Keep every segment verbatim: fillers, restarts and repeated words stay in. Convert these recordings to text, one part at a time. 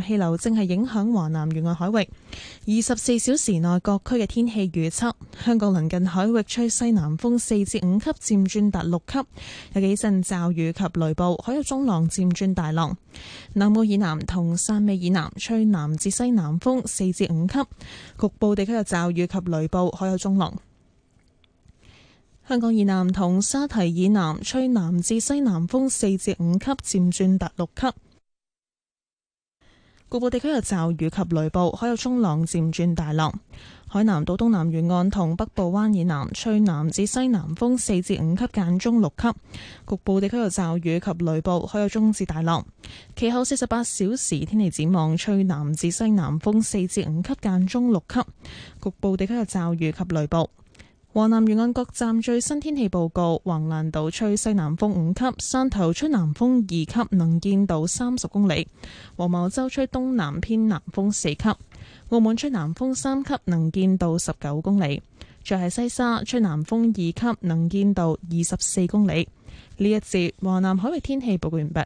氣流正係影響華南沿岸海域。二十四小時內各區嘅天氣預測：香港鄰近海域吹西南風四至五級，漸轉達六級，有幾陣驟雨及雷暴，海有中浪漸轉大浪。南澳以南同汕尾以南吹南至西南風四至五級，局部地區有驟雨及雷暴，海有中浪。香港以南同沙堤以南吹南至西南風四至五級，漸轉達六級。局部地區有驟雨及雷暴，海有中浪漸轉大浪。海南島東南沿岸同北部灣以南吹南至西南風四至五級，間中六級。局部地區有驟雨及雷暴，海有中至大浪。其後四十八小時天氣展望，吹南至西南風四至五級，間中六級。局部地區有驟雨及雷暴。華南沿岸各站最新天氣報告：橫瀾島吹西南風五級，汕頭吹南風二級，能見度三十公里；黃茅洲吹東南偏南風四級；澳門吹南風三級，能見度十九公里；再係西沙吹南風二級，能見度二十四公里。呢一節華南海域天氣報告完畢。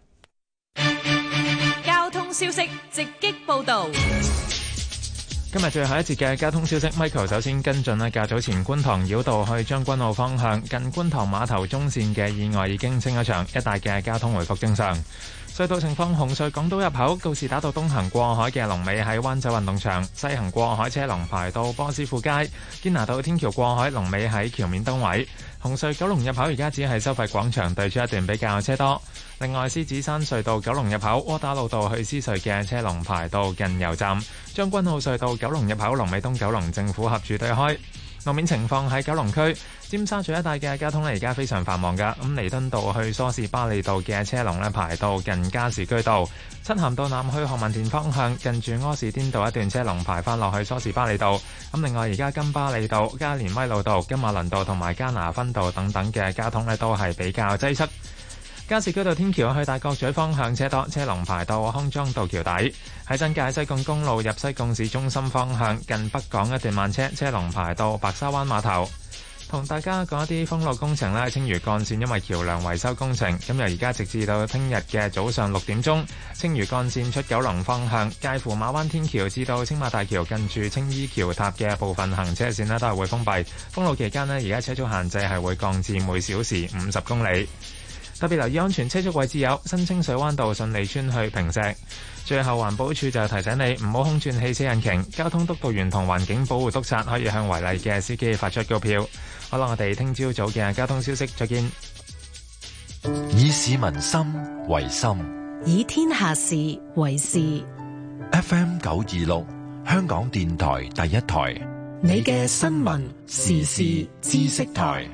交通消息直擊報道。 今日最後一節嘅交通消息 ，Michael 首先跟進咧，較早前觀塘繞道去將軍澳方向近觀塘碼頭中線嘅意外已經清咗場，一帶嘅交通回復正常。隧道情況：紅隧港島入口告士打道東行過海嘅龍尾喺灣仔運動場，西行過海車龍排到波斯富街；堅拿道天橋過海龍尾喺橋面燈位。紅隧九龍入口而家只係收費廣場對出一段比較車多。另外，獅子山隧道九龍入口窩打老道去獅隧嘅車龍排到近油站。將軍澳隧道九龍入口龍尾東九龍政府合署對開。路面情況喺九龍區尖沙咀一帶嘅交通呢，而家非常繁忙㗎。咁彌敦道去梳士巴利道嘅車龍呢，排到近加士居道。漆咸道南去何文田方向近住柯士甸道一段車龍排返落去梳士巴利道。咁另外而家金巴利道、加連威老道、金馬倫道同埋加拿分道等等嘅交通呢，都係比較擠塞。加士居道天橋去大角咀方向車多，車龍排到康莊道橋底。喺新界西貢公路入西貢市中心方向近北港一段慢車，車龍排到白沙灣碼頭。同大家講一啲封路工程咧，青嶼幹線因為橋梁維修工程，咁由而家直至到聽日嘅早上六點鐘，青嶼幹線出九龍方向介乎馬灣天橋至到青馬大橋近住青衣橋塔嘅部分行車線咧都係會封閉。封路期間咧，而家車速限制係會降至每小時五十公里。特別留意安全車速位置有新清水灣道順利村去坪石。最後環保署就提醒你唔好空轉汽車引擎。交通督導員同環境保護督察可以向違例嘅司機發出告票。好啦，我哋聽朝早嘅交通消息再見。 以市民心為心， 以天下事為事。 F M 九二六香港電台第一台， 你嘅新聞時事知識台。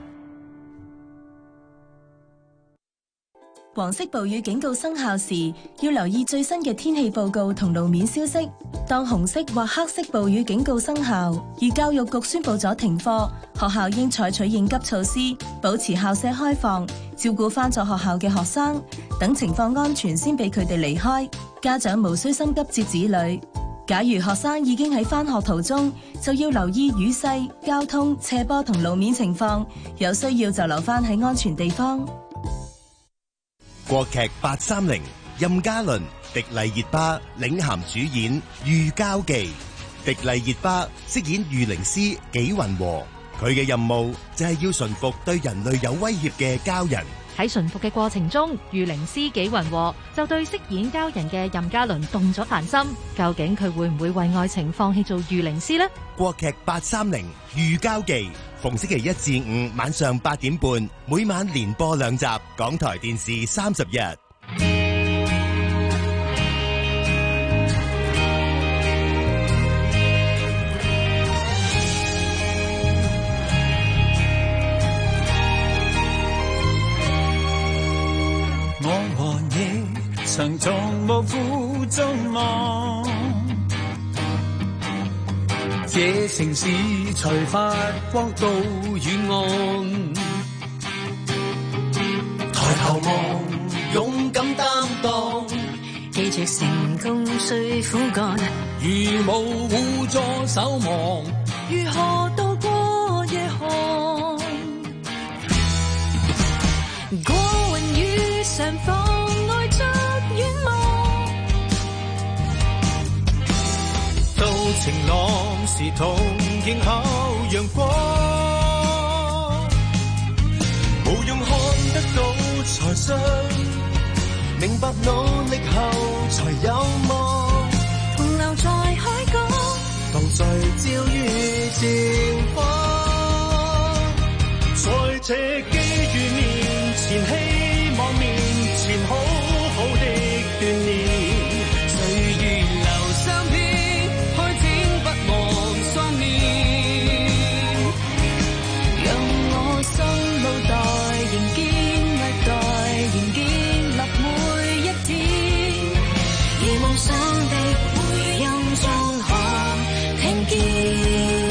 黃色暴雨警告生效時，要留意最新嘅天氣報告同路面消息。當紅色或黑色暴雨警告生效，而教育局宣布咗停課，學校應採取應急措施，保持校舍開放，照顧返咗學校嘅學生，等情況安全先俾佢哋離開。家長無需心急接子女。假如學生已經喺返學途中，就要留意雨勢、交通、斜坡同路面情況，有需要就留返喺安全地方。 國劇八三零，任嘉倫、迪麗熱巴領銜主演《御膠記》。迪麗熱巴飾演御靈師紀雲和，佢嘅任務就係要馴服對人類有威脅嘅膠人。 喺馴服嘅過程中，御靈師紀雲和就對飾演膠人嘅任嘉倫動咗凡心。究竟佢會唔會為愛情放棄做御靈師呢？ 國劇八三零《御膠記》，逢星期一至五晚上八點半，每晚連播兩集，港台電視三十日。 我和你曾從無負中望，這城市才發光到遠岸。抬頭望，勇敢擔當， 記住成功需苦幹。 如無互助守望， 如何渡過夜寒？過雲雨上方愛着遠望， 晴朗時同迎候陽光，無用看得到才信，明白努力後才有望， 同留在海角， 同聚焦於前方。在這機遇面前，希望面前好好的鍛鍊，歲月留相片，開展不忘雙年， 讓我心腦袋仍堅毅待，仍建立每一天，而夢想的回音中可聽見。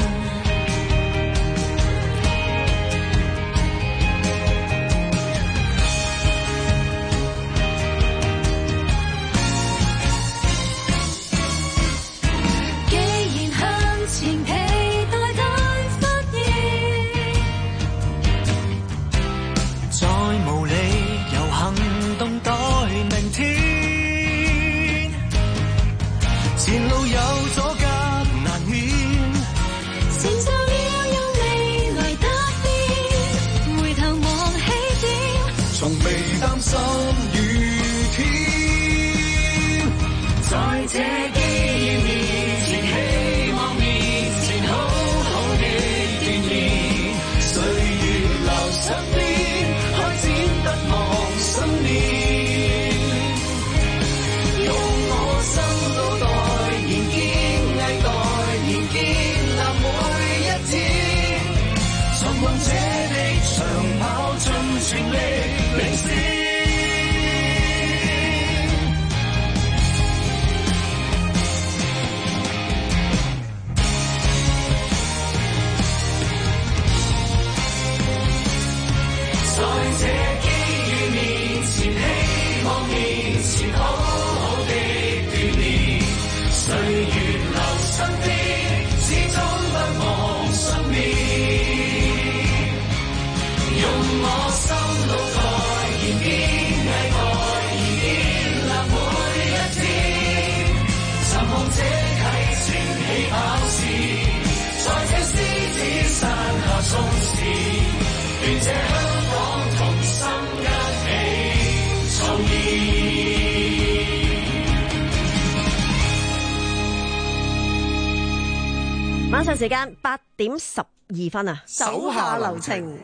心與天，在這機遇面前，希望面前好好的鍛鍊，歲月留身邊，開展不忘心念，用我心腦袋，仍堅毅待，仍建立每一天，尋夢這地長跑盡全力領先。 晚上時間八點十二分啊，手下留情。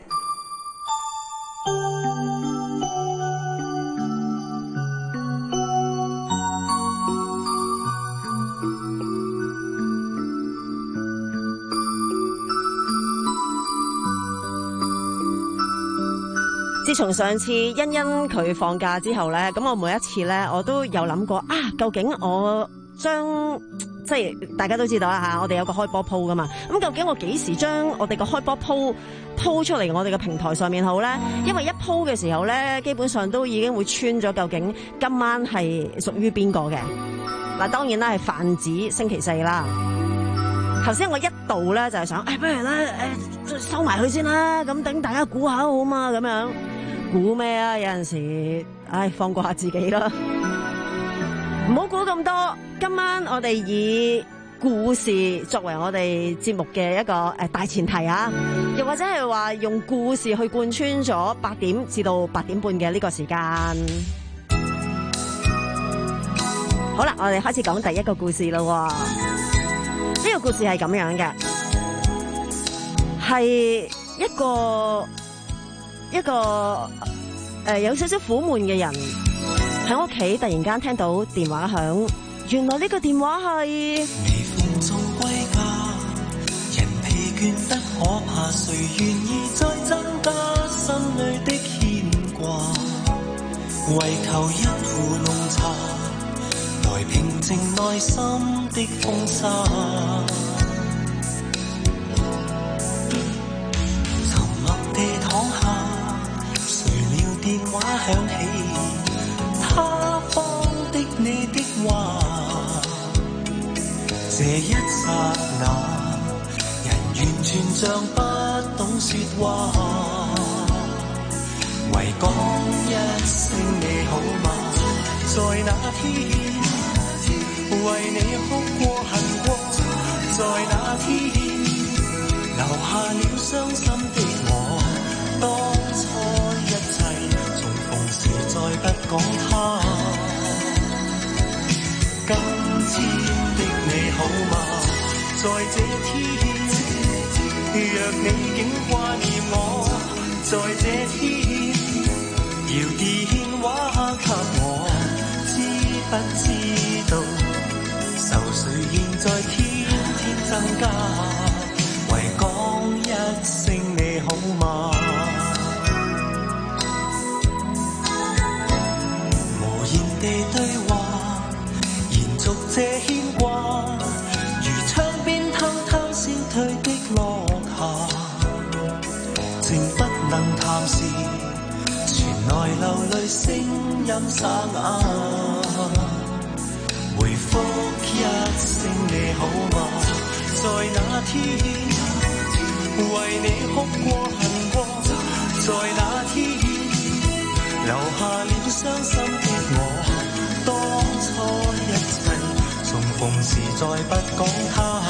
自從上次欣欣佢放假之後咧，咁我每一次咧，我都有諗過啊，究竟我將即係大家都知道啦吓，我哋有個開波鋪噶嘛，咁究竟我幾時將我哋個開波鋪鋪出嚟我哋嘅平台上面好咧？因為一鋪嘅時候咧，基本上都已經會穿咗究竟今晚係屬於邊個嘅。嗱，當然啦，係泛指星期四啦。頭先我一度咧就係想，誒、哎，不如咧誒收埋佢先啦，咁等大家估下好嘛，咁樣估咩啊？有陣時，唉，放過下自己啦，唔好估咁多。今晚我哋以故事作為我哋節目嘅一個誒大前提啊，又或者係話用故事去貫穿咗八點至到八點半嘅呢個時間。好啦，我哋開始講第一個故事咯。呢個故事係咁樣嘅，係一個一個誒、呃、有少少苦悶嘅人喺屋企突然間聽到電話響，原來呢個電話係微風中歸家，人疲倦得可怕，誰願意再增加心裏的牽掛？為求一壺濃茶，來平靜內心的風沙。沉默地躺下，誰料電話響起，他方的你的話，這一剎那，人完全像不懂說話，為講一聲你好嗎？在那天為你哭過恨過， 在那天留下了傷心的我，當初一切重逢時再不講他。今天的你好嗎？在這天，若你竟掛念我，在這天搖電話給我，知不知道愁緒現在天天增加，為講一聲你好嗎？無言地對話，延續這牽掛，如窗邊偷偷消退的落霞，靜不能談時，傳來流淚聲音沙啞，回覆一聲你好嗎？在那天為你哭過恨過，在那天留下了傷心的我，當初一切重逢時再不講他。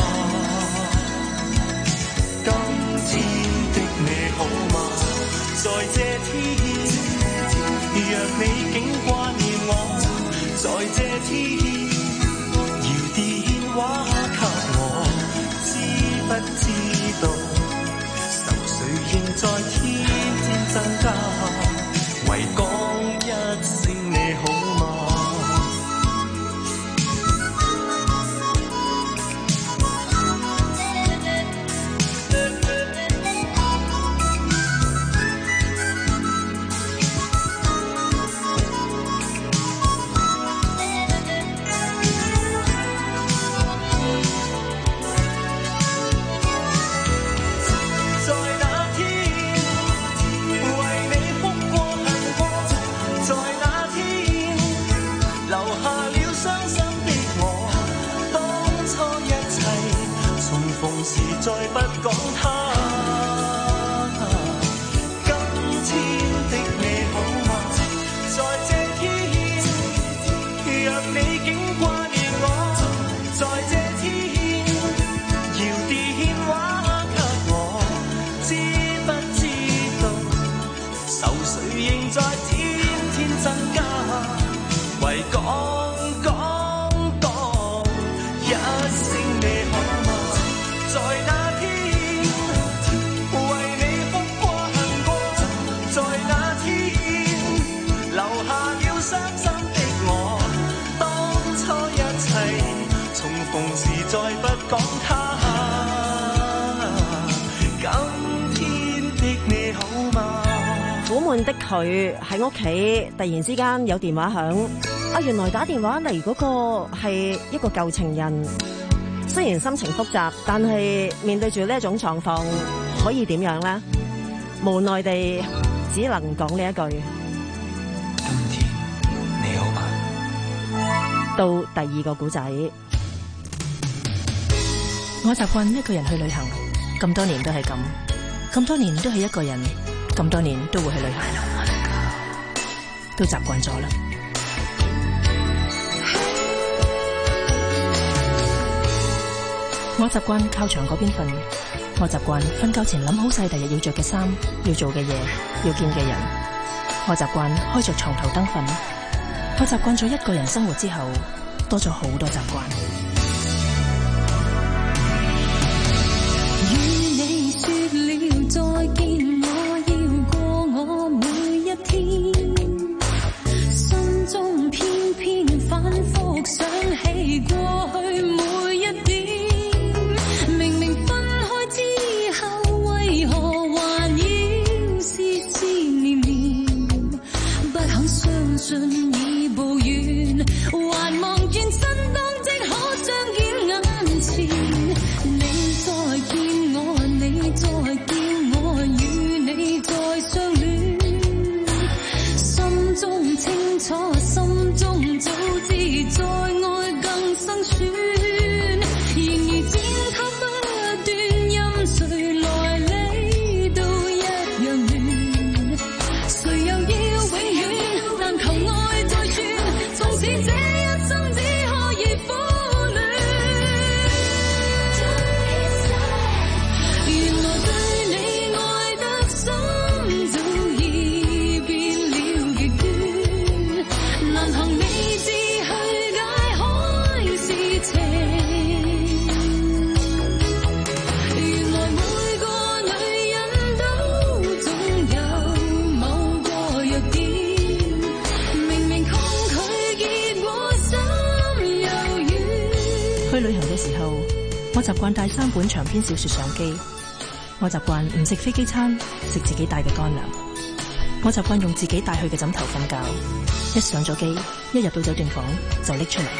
今天的你好嗎？在這天若你竟掛念我，在這天搖電話給我，知不知道愁緒仍在天天增加，為講一聲你好嗎？再不講他，今天的你好嗎？在這天，若你竟掛念我，在這天搖電話給我，知不知道愁緒仍在天天增加，為講講講一聲你好嗎？在那天為你哭過恨過，在那天留下了傷心的我，當初一切重逢時再不講他。今天的你好嗎？ 苦悶的佢喺屋企突然之間有電話響，啊原來打電話嚟嗰個係一個舊情人。雖然心情複雜，但係面對住呢一種狀況，可以點樣呢？無奈地只能講呢一句： 今天你好嗎？ 到第二個故仔， 我習慣一個人去旅行，咁多年都係咁，咁多年都係一個人，咁多年都會去旅行，都習慣咗啦。我習慣靠牆嗰邊瞓，我習慣瞓覺前諗好晒第日要着嘅衫、要做嘅嘢、要見嘅人。我習慣開着床頭燈瞓。我習慣咗一個人生活之後，多咗好多習慣。 與你說了再見，我要過我每一天，心中偏偏反覆想起過去每一點。為何還要思思念念？不肯相信已步遠，還望轉身當即可彰顯眼前。你再見我，你再見我，與你再相戀。心中清楚，心中早知再愛更生酸。然而剪輯不斷，任誰來理都一樣亂。誰又要永遠？但求愛再轉，從此這一生只可以苦戀。 情。原來每個女人都總有某個弱點，明明抗拒結果心又軟。 去旅行嘅時候，我習慣帶三本長篇小說上機。我習慣唔食飛機餐，食自己帶嘅乾糧。我習慣用自己帶去嘅枕頭瞓覺。一上咗機，一入到酒店房就拎出嚟。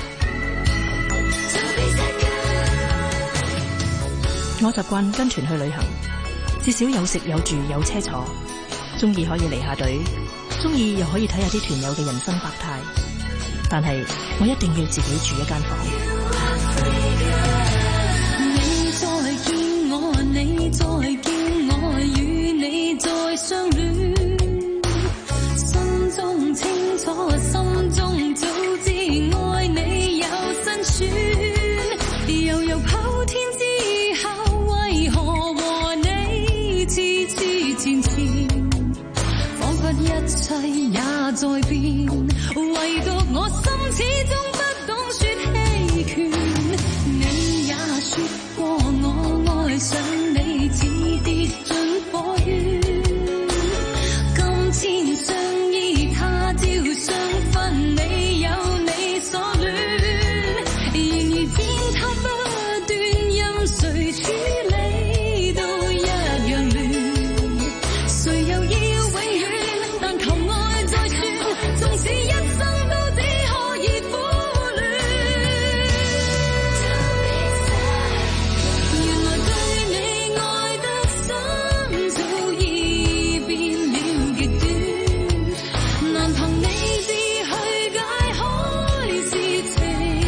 我習慣跟團去旅行，至少有食有住有車坐，中意可以離下隊，中意又可以睇下啲團友嘅人生百態。但係我一定要自己住一間房。 你再見我，你再見我，與你再相戀，心中清楚，心中早知愛你有辛酸，悠悠跑天之後，為何和你痴痴纏纏，彷彿一切也在變，唯獨我心始終不懂說棄權。你也說過我愛上你似跌進火圈，今天相依他朝相分，你有你所戀，然而踐踏不斷，任誰處理都一樣亂，誰又要永遠，但求愛再算，縱使一生都只可以苦戀。原來對你愛得深，早已變了極端，難憑你字去解開是情。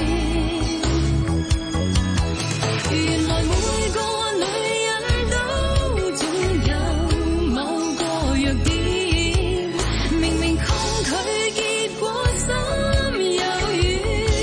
原來每個女人都總有某個弱點，明明抗拒結果心又軟。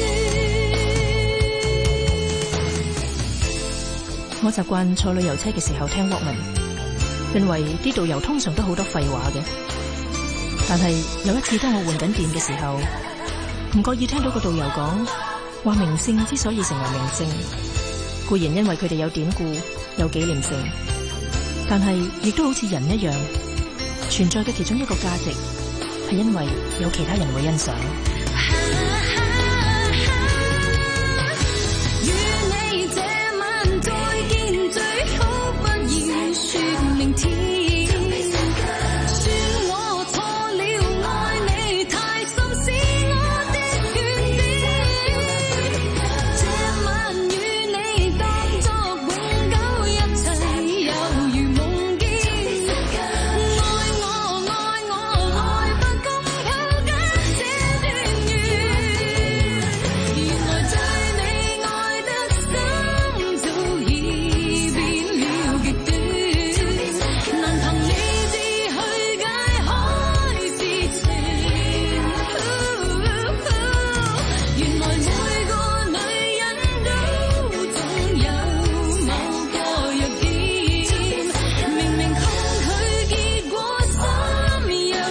我習慣坐旅遊車嘅時候聽 Walkman， 因為啲導遊通常都好多廢話嘅。但係有一次當我換緊電嘅時候，唔覺意聽到個導遊講話，名勝之所以成為名勝，固然因為佢哋有典故有紀念性，但係亦都好似人一樣存在嘅其中一個價值，係因為有其他人會欣賞。 與你這晚再見，最好不要說明天。算我錯了，愛你太深是我的缺點。這晚與你當作永久，一切猶如夢見。愛我愛我愛不公抱緊這段緣。原來對你愛得深，早已變了極端，難憑你字去解開是情。原來每個女人都總有某個弱點，明明抗拒結果心又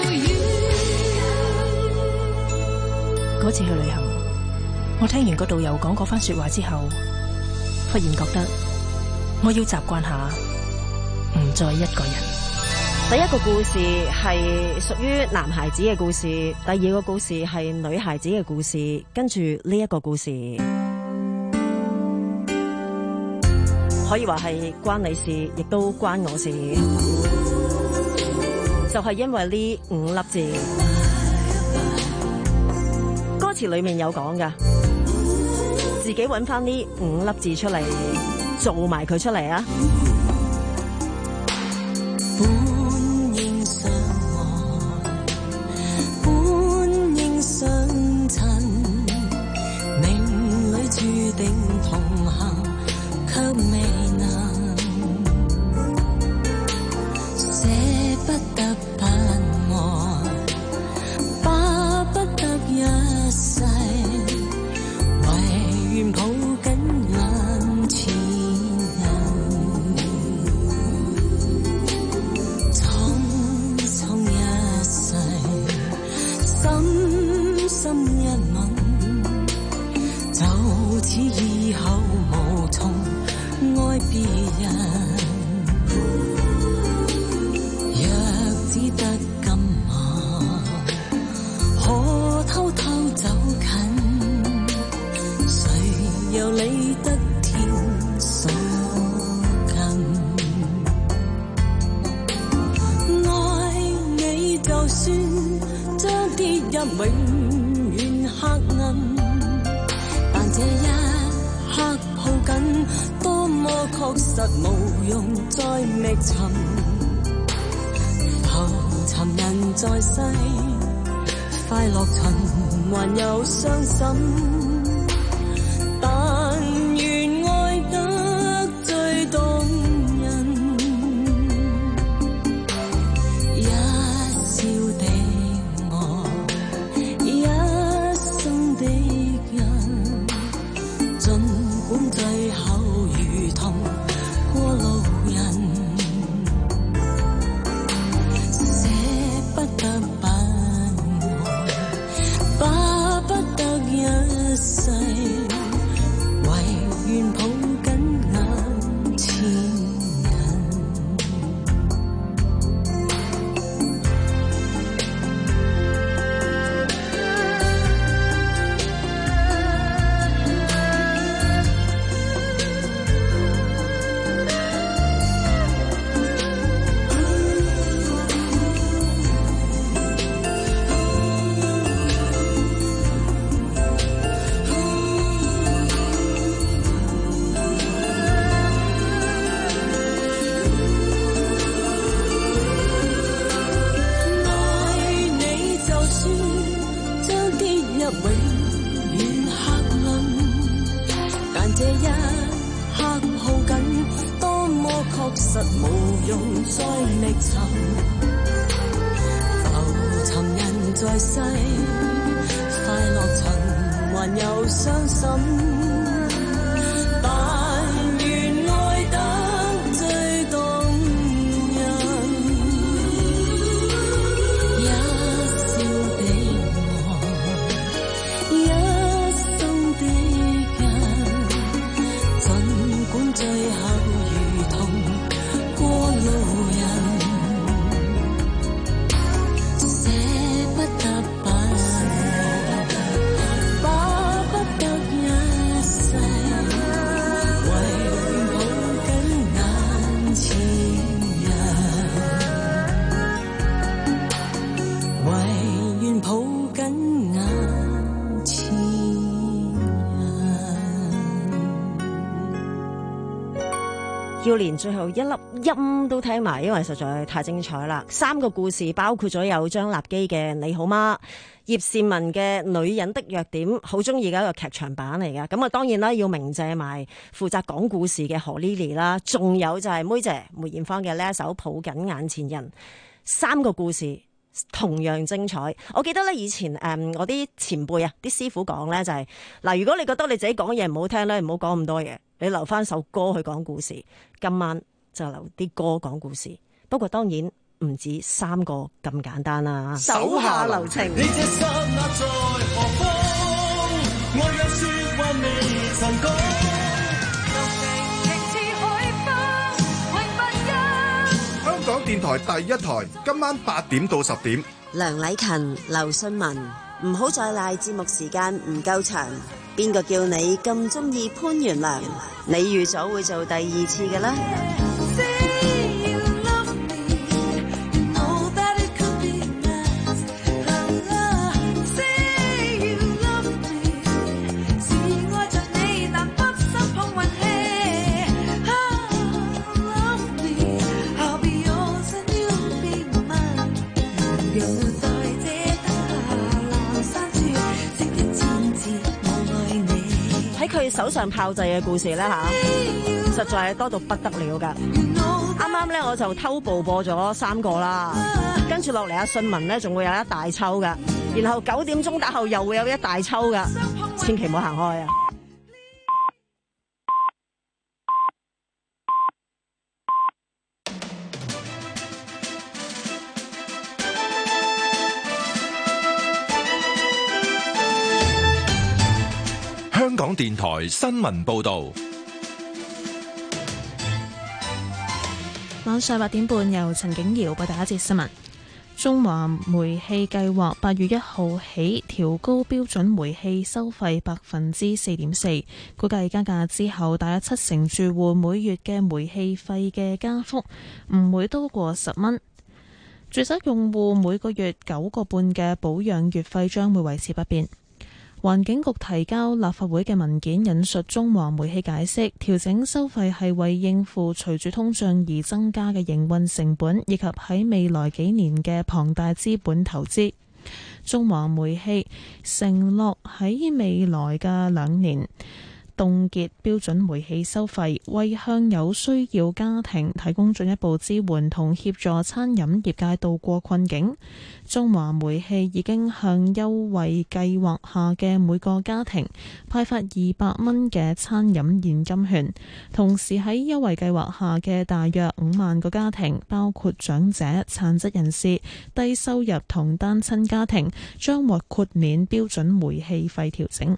軟。 嗰次去旅行，我聽完個導遊講嗰番說話之後，忽然覺得我要習慣下唔再一個人。 第一個故事係屬於男孩子嘅故事，第二個故事係女孩子嘅故事，跟住呢一個故事可以話係關你事，亦都關我事，就係因為呢五粒字。歌詞裏面有講㗎，自己揾翻呢五粒字出嚟，做埋佢出嚟啊！ 本應相愛，本應相親，命裏注定同行，卻未能捨不得不愛，巴不得一世，唯願抱緊眼前人，匆匆一世，深深一吻，就此以後無從愛別人，若只得今晚，可偷偷走近，誰又理得天所近？愛你就算將跌入永遠黑暗，但這一刻抱緊，多麼確實無用再覓尋。浮沉人在世，快樂循環又傷心。但願愛得最動人，一笑的我，一生的人，儘管最後如同過路人，捨不得不愛，巴不得一世，唯願抱緊眼前人。 要連最後一粒音都聽埋，因為實在太精彩啦！三個故事包括咗有張立基嘅《你好嗎》，葉倩文嘅《女人的弱點》，好中意嘅一個劇場版嚟㗎。咁啊，當然啦，要鳴謝埋負責講故事嘅何 Lily 啦，仲有就係妹姐梅艷芳嘅呢一首《抱緊眼前人》。三個故事同樣精彩。我記得咧以前誒、嗯、我啲前輩啊，啲師傅講咧就係、是、嗱，如果你覺得你自己講嘢唔好聽咧，唔好講咁多嘢。你留翻首歌去講故事，今晚就留啲歌講故事。不過當然唔止三個咁簡單啦。手下留情。你這剎那在何方？我有説話未曾講。 香港電台第一台，今晚八點到十點。 梁禮勤、劉信文，唔好再賴節目時間唔夠長。邊個叫你咁中意潘元良？你預咗會做第二次嘅啦。 佢手上炮製嘅故事咧吓，實在係多到不得了噶。啱啱咧我就偷步播咗三個啦，跟住落嚟阿信文咧仲會有一大抽噶，然後九點鐘打後又會有一大抽噶，千祈唔好行開啊！ 香港電電台新聞報道。 晚上八點半，由陳景瑤報第一節新聞。中華煤氣計劃八月一號起調高標準煤氣收費百分之四點四，估計加價之後，大約七成住戶每月嘅煤氣費嘅加幅唔會多過十蚊。住宅用戶每個月九個半嘅保養月費將會維持不變。環境局提交立法會嘅文件引述中華煤氣解釋，調整收費係為應付隨住通脹而增加嘅營運成本，以及喺未來幾年嘅龐大資本投資。中華煤氣承諾喺未來嘅兩年凍結標準煤氣收費，為向有需要家庭提供進一步支援同協助餐飲業界渡過困境。中華煤氣已經向優惠計劃下嘅每個家庭派發二百蚊嘅餐飲現金券，同時喺優惠計劃下嘅大約五萬個家庭，包括長者、殘疾人士、低收入同單親家庭，將獲豁免標準煤氣費調整。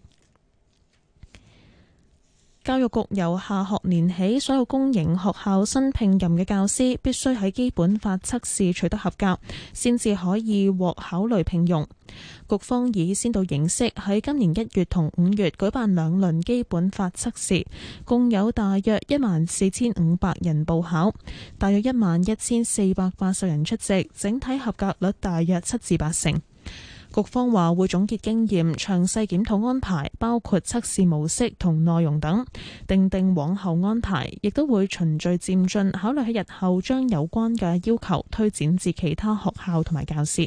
教育局由下學年起，所有公營學校新聘任嘅教師必須喺基本法測試取得合格，先至可以獲考慮聘用。局方以先導形式喺今年一月同五月舉辦兩輪基本法測試，共有大約一萬四千五百人報考，大約一萬一千四百八十人出席，整體合格率大約七至八成。局方話會總結經驗，詳細檢討安排，包括測試模式同內容等，訂定往後安排，亦都會循序漸進，考慮喺日後將有關嘅要求推展至其他學校同埋教師。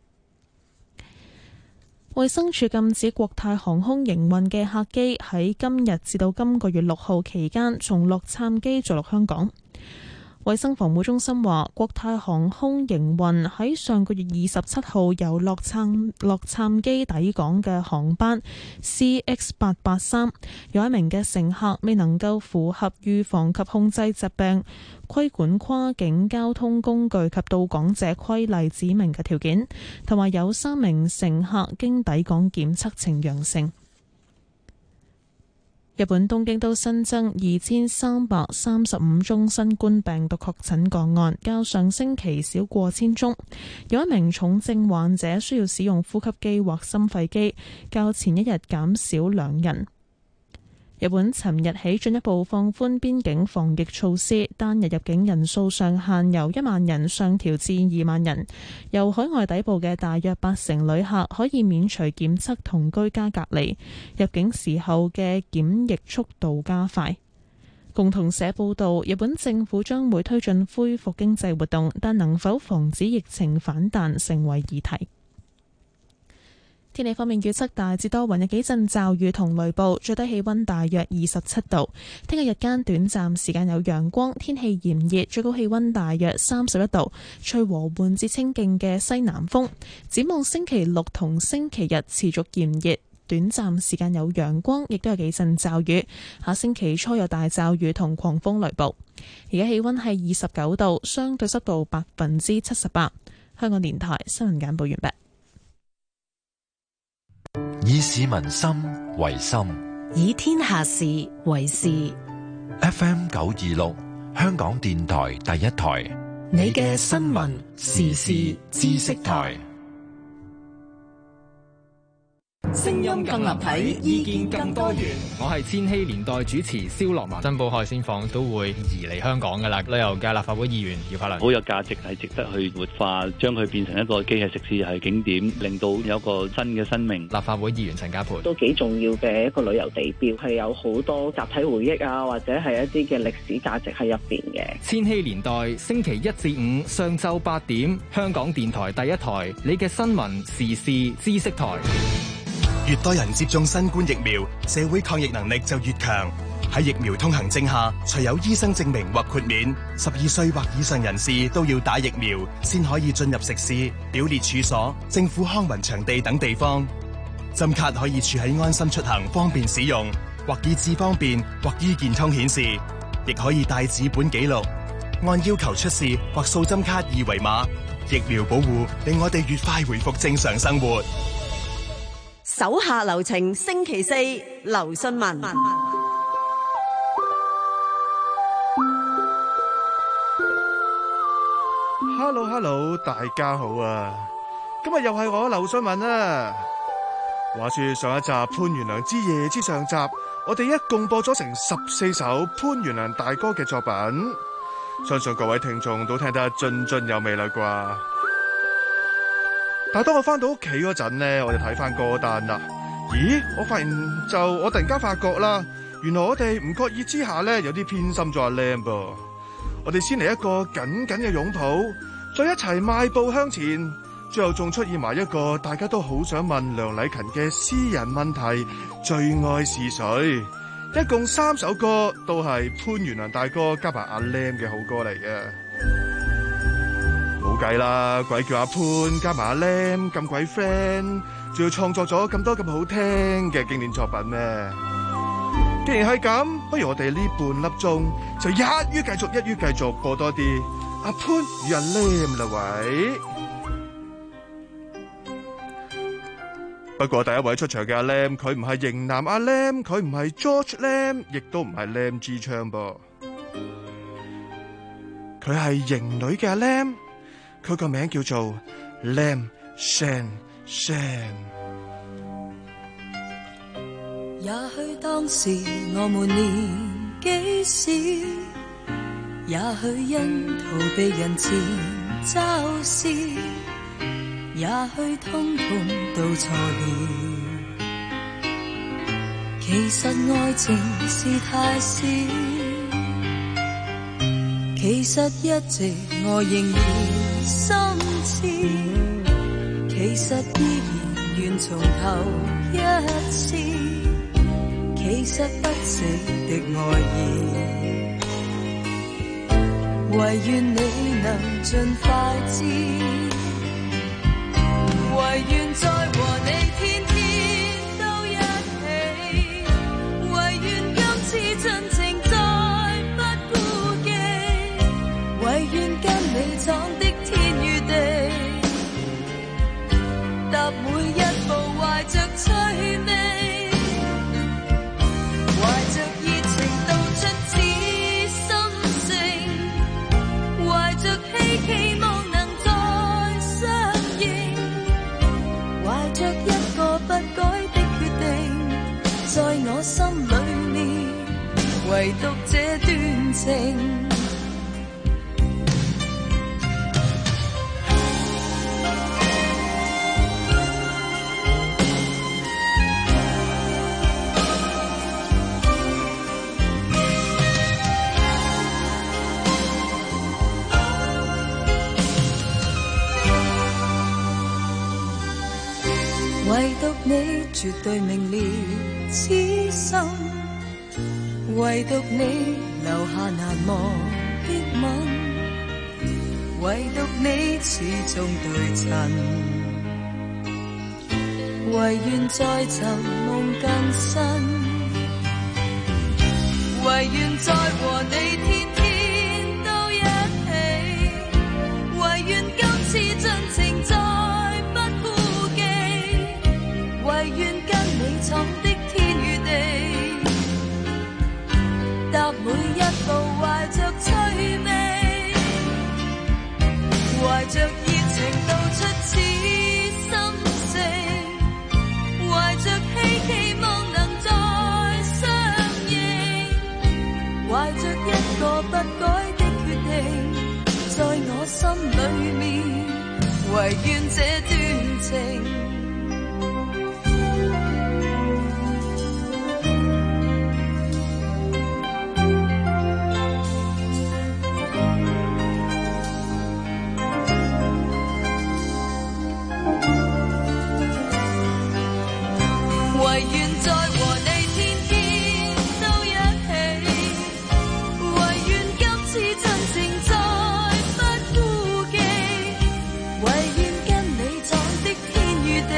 衛生署禁止國泰航空營運嘅客機喺今日至到今個月六號期間從洛杉磯着陸香港。衛生防護中心話，國泰航空營運喺上個月二十七號由洛杉洛杉磯抵港嘅航班 C X 八八三，有一名嘅乘客未能夠符合預防及控制疾病規管跨境交通工具及到港者規例指明嘅條件，同埋有三名乘客經抵港檢測呈陽性。日本東京都新增二千三百三十五宗新冠病毒確診個案，較上星期少過千宗。有一名重症患者需要使用呼吸機或心肺機，較前一日減少兩人。日本尋日起進一步放寬邊境防疫措施，單日入境人數上限由一萬人上調至二萬人。由海外抵埗嘅大約八成旅客可以免除檢測同居家隔離，入境時候嘅檢疫速度加快。共同社報道，日本政府將會推進恢復經濟活動，但能否防止疫情反彈成為議題。天氣方面預測大致多雲，有幾陣驟雨同雷暴，最低氣溫大約二十七度。聽日日間短暫時間有陽光，天氣炎熱，最高氣溫大約三十一度，吹和緩至清勁嘅西南風。展望星期六同星期日持續炎熱，短暫時間有陽光，亦都有幾陣驟雨。下星期初有大驟雨同狂風雷暴。而家氣溫係二十九度，相對濕度百分之七十八。香港電台新聞簡報完畢。 以市民心為心， 以天下事為事。 F M 九二六，香港電台第一台， 你嘅新聞時事知識台。聲音更立體，意見更多元。 我係千禧年代主持蕭樂文。珍寶海鮮舫都會移嚟香港噶啦。旅遊界立法會議員姚柏良， 好有價值，係值得去活化，將佢變成一個機械食肆係景點，令到有一個新嘅生命。 立法會議員陳家培都幾重要嘅一個旅遊地標，係有好多集體回憶啊，或者係一啲嘅歷史價值喺入邊嘅。 千禧年代星期一至五上晝八點，香港電台第一台，你嘅新聞時事知識台。 越多人接種新冠疫苗，社會抗疫能力就越強。喺疫苗通行證下，除有醫生證明或豁免，十二歲或以上人士都要打疫苗，先可以進入食肆、表列處所、政府康文場地等地方。針卡可以儲喺安心出行，方便使用，或以智方便，或醫健通顯示，亦可以帶紙本記錄，按要求出示或掃針卡二維碼。疫苗保護令我哋越快回復正常生活。 手下留情，星期四劉信文。 Hello Hello， 大家好啊！今日又係我劉信文啊。話說上一集潘元良之夜之上集，我哋一共播咗成十四首潘元良大哥嘅作品，相信各位聽眾都聽得津津有味啦啩。但係當我翻到屋企嗰陣呢，我就睇翻歌單啦。咦，我發現就我突然間發覺啦，原來我哋唔覺意之下呢，有啲偏心咗阿 Lam 噃。我哋先嚟一個緊緊嘅擁抱，再一齊邁步向前，最後仲出現埋一個大家都好想問梁禮勤嘅私人問題：最愛是誰？一共三首歌都係潘元良大哥加埋阿 Lam 嘅好歌嚟嘅。冇計啦，鬼叫阿潘加埋阿 Lam 咁鬼 friend， 仲要創作咗咁多咁好聽嘅經典作品咩？既然係咁，不如我哋呢半粒鐘就一於繼續，一於繼續播多啲阿潘與阿 Lam 啦喂。不過第一位出場嘅阿 Lam， 佢唔係型男阿 Lam， 佢唔係 George Lam， 亦都唔係 Lam G 槍噃，佢係型女嘅阿 Lam， 佢個名叫做 Lam Shan Shan。 也許當時我們年紀小，也許因逃避人前嘲笑，也許通通都錯了。其實愛情是太少，其實一直我仍然心照，其實依然願從頭一次，其實不捨的愛意，唯願你能盡快知，唯願再和你天天都一起，唯願今次盡情再不顧忌，唯願跟你闖的天與地，踏每一步懷着趣味，懷着熱情道出此心聲，懷着希冀望能再相認，懷着一個不改的決定，在我心裏面唯獨這段情。唯獨你絕對明了此心，唯獨你留下難忘的吻，唯獨你始終對襯，唯願再尋夢更深，唯願再和你天天都一起，唯願今次盡情再唯願跟你闖的天與地，踏每一步懷着趣味，懷着熱情道出此心聲，懷着希冀望能再相認，懷着一個不改的決定，在我心裏面唯願這段情。唯願再和你天天都一起，唯願今次盡情再不顧忌，唯願跟你闖的天與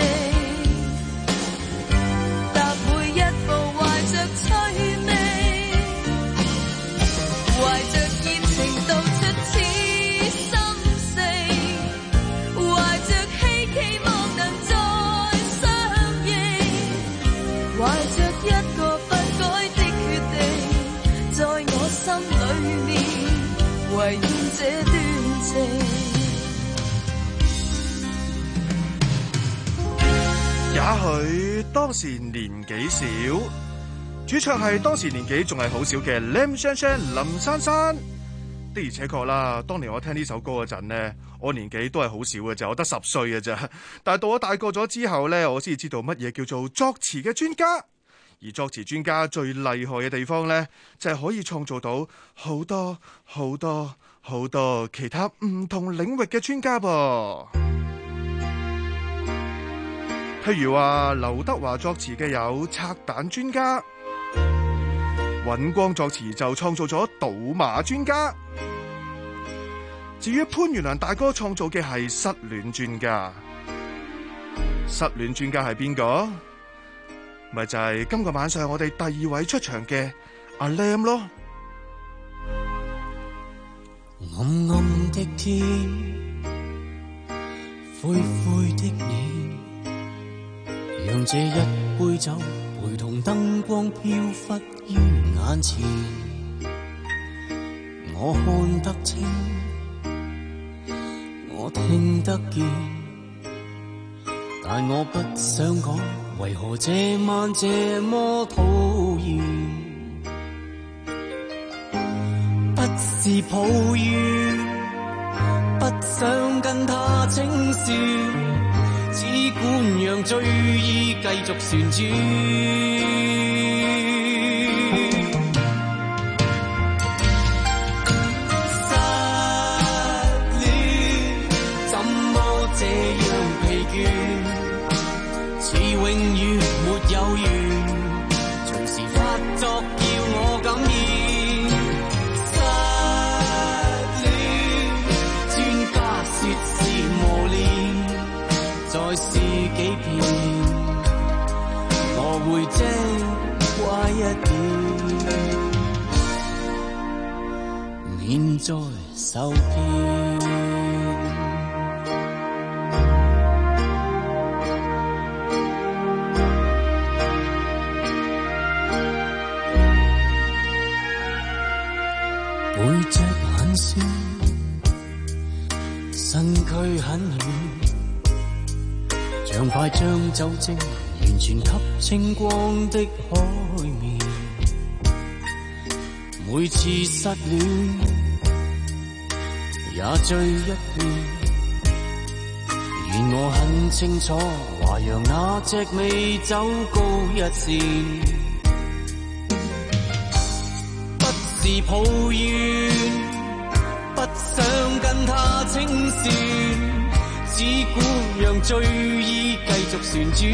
心裏面，唯願這段情。 也許當時年紀小，主唱係當時年紀仲係好小嘅 Lam Shan Shan 林珊珊。的而且確啦，當年我聽呢首歌嗰陣呢，我年紀都係好少嘅啫，我得十歲嘅啫。但係到我大個咗之後呢，我先知道乜嘢叫做作詞嘅專家。而作詞專家最厲害嘅地方呢，就係可以創造到好多好多好多其他唔同領域嘅專家噃。譬如話劉德華作詞嘅有拆彈專家，尹光作詞就創造咗賭馬專家。至於潘源良大哥創造嘅係失戀專家，失戀專家係邊個？咪就係今個晚上我哋第二位出場嘅阿 Lam 咯。 暗暗的天，灰灰的你，讓這一杯酒陪同燈光飄忽於眼前，我看得清，我聽得見，但我不想講，為何這晚這麼討厭？不是抱怨，不想跟他清算，只管讓醉意繼續旋轉。失戀怎麼這樣疲倦？似永遠沒有緣，隨時發作叫我感染。失戀專家說是磨練，再試幾遍，我會精乖一點，免再受騙。背脊很酸，身軀很軟，像快將酒精完全吸清光的海面。每次失戀也醉一遍，願我很清楚華陽那隻美酒高一線。不是抱怨，不想跟他清算，只管讓醉意繼續旋轉。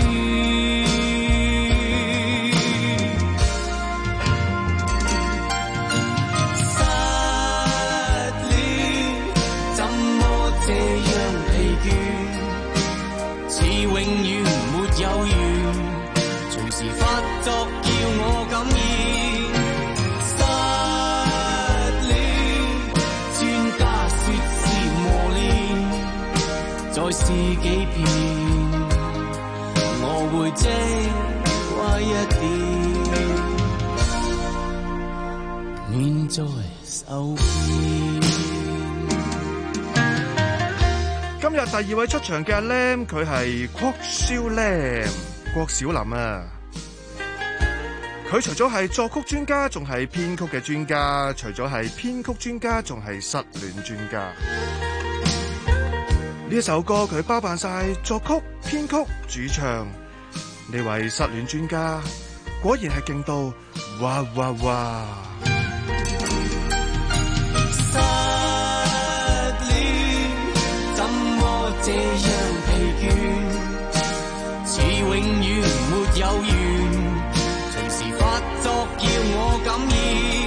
失戀怎麼這樣疲倦？似永遠沒有緣，隨時發作叫我感染。再試幾遍，我會精乖一點，免再受騙。 今日第二位出場嘅阿 Lam， 佢係郭少 Lam 郭小霖啊！佢除咗係作曲專家，仲係編曲嘅專家；除咗係編曲專家，仲係失戀專家。呢一首歌佢包辦晒作曲、編曲、主唱，呢位失戀專家果然係勁到哇哇哇！ 失戀怎麼這樣疲倦？似永遠沒有緣，隨時發作叫我感染。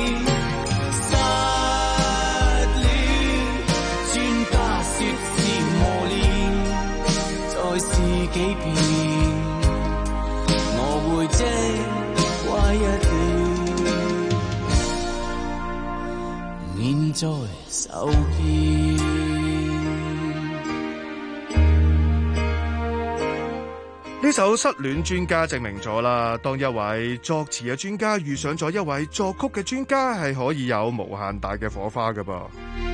試幾遍，我會精乖一點，免再受騙。 呢呢首失戀專家證明咗啦，當一位作詞嘅專家遇上咗一位作曲嘅專家，係可以有無限大嘅火花㗎噃。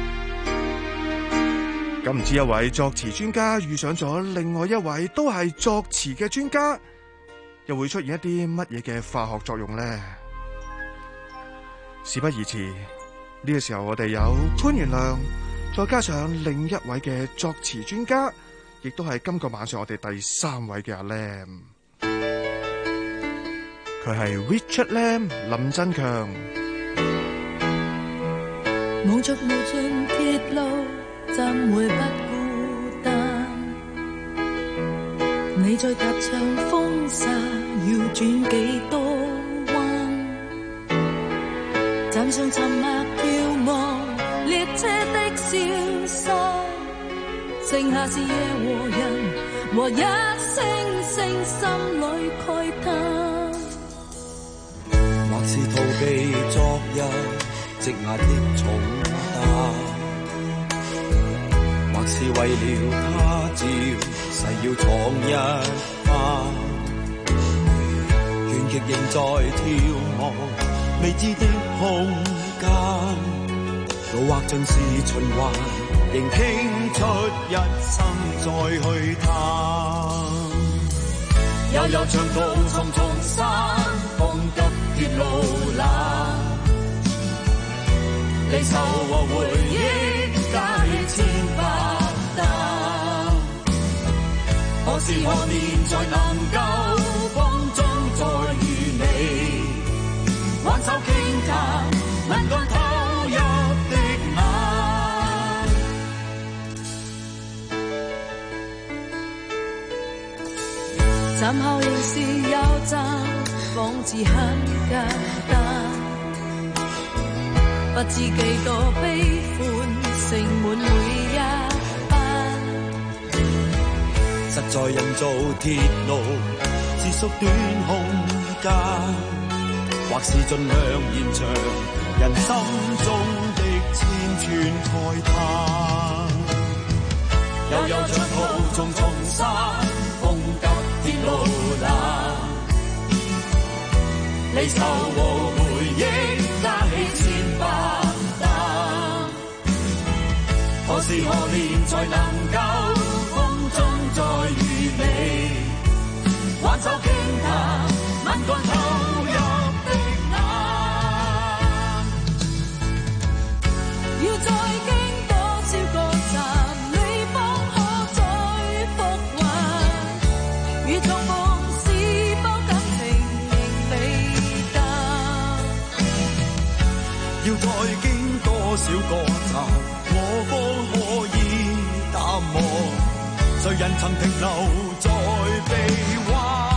咁唔知一位作詞專家遇上咗另外一位都係作詞嘅專家，又會出現一啲乜嘢嘅化學作用呢？事不宜遲，呢個時候我哋有潘源良，再加上另一位嘅作詞專家，亦都係今個晚上我哋第三位嘅阿 Lam， 佢係 Richard Lam 林振強。 無着無盡鐵路，怎會不孤單？你在踏上風沙，要轉幾多彎？站上沉默眺望列車的消失，剩下是夜和人和一聲聲心裏慨嘆， 或是逃避昨日積壓的重擔，或是為了他朝誓要闖一番，倦極仍在眺望未知的空間，路或盡是循環，仍傾出一生再去探。 悠悠長途重重山，風急鐵路欄，離愁和回憶加起千百擔。何時何年才能夠風中再遇你，挽手傾談，能夠投入的眼。 站後仍是有站，仿似很簡單，不知幾多悲歡盛滿每一班。 實在人造鐵路是縮短空間，或是盡量延長人心中的千串慨嘆。 悠悠長途重重山，風急鐵路欄，離愁和回憶加起千百擔。何時何年才能夠風中再遇你，挽手傾談，吻乾投入的眼。 要再經多少個站，你方可再復還？如重逢是否感情仍未淡？ 要再經多少個站，我方可以淡忘？誰人曾停留在臂彎？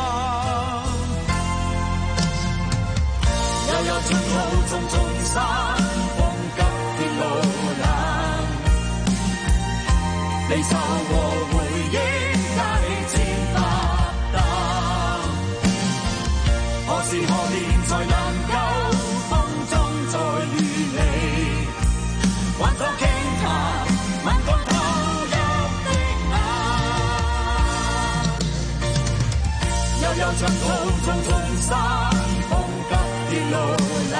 悠悠長途重重山，風急鐵路欄，離愁和回憶加起千百擔。何時何年才能夠風中再遇你，挽手傾談，吻乾投入的眼。悠悠長途重重山，風急鐵路欄，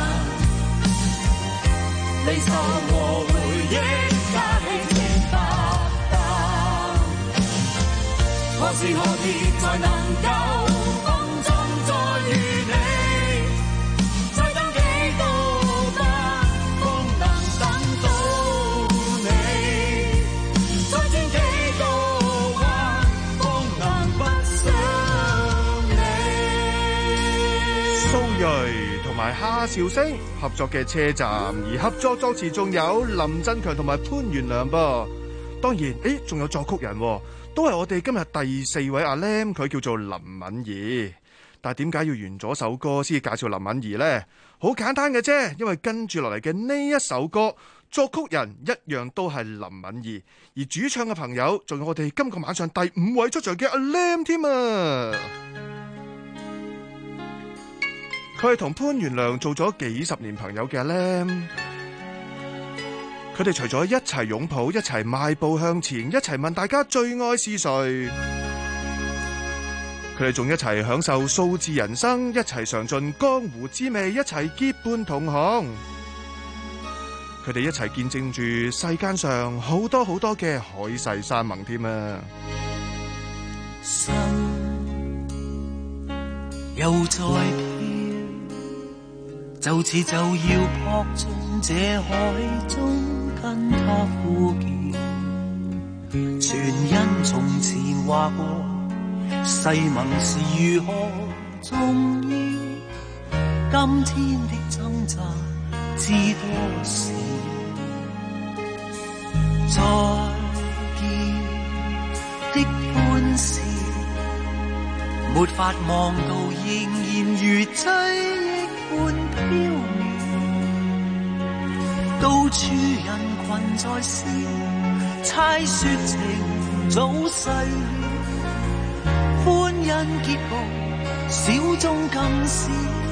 離愁和回憶加起千百擔。何時何年才能夠風中再遇你？再等幾多班，方能等到你？再轉幾個彎，方能不想你？ 蘇芮同埋夏韶聲合作嘅車站，而合作作詞仲有林振強同埋潘源良噃。當然，誒仲有作曲人，都係我哋今日第四位阿 Lam， 佢叫做林敏怡。但係點解要完咗首歌先介紹林敏怡呢？好簡單嘅啫，因為跟住落嚟嘅呢一首歌，作曲人一樣都係林敏怡，而主唱嘅朋友仲有我哋今個晚上第五位出場嘅阿 Lam 添啊！佢係同潘源良做咗幾十年朋友嘅阿 Lam， 佢哋除咗一齊擁抱、一齊邁步向前、一齊問大家最愛是誰， 佢哋仲一齊享受數字人生，一齊嘗盡江湖滋味，一齊結伴同行。佢哋一齊見證住世間上好多好多嘅海誓山盟添啊！ 心又再飄，就似就要撲進這海中跟他呼叫，全因從前話過誓盟是如何重要，今天的掙扎知多少，再見的歡笑，沒法望到仍然如追憶般飄渺，到處人群在笑，猜說情早逝了，歡欣結局小眾更少，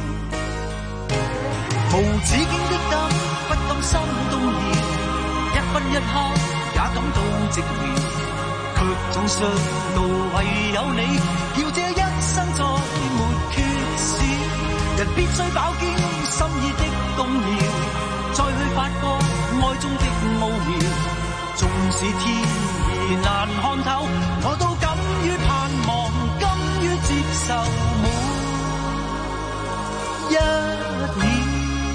無止境的等不禁心動搖，一分一刻也感到寂寥，卻總想到唯有你，要這一生再沒缺少。人必須飽經心意的動搖，再去發覺愛中的奧妙。縱使天意難看透，我都敢於盼望，甘於接受每一秒。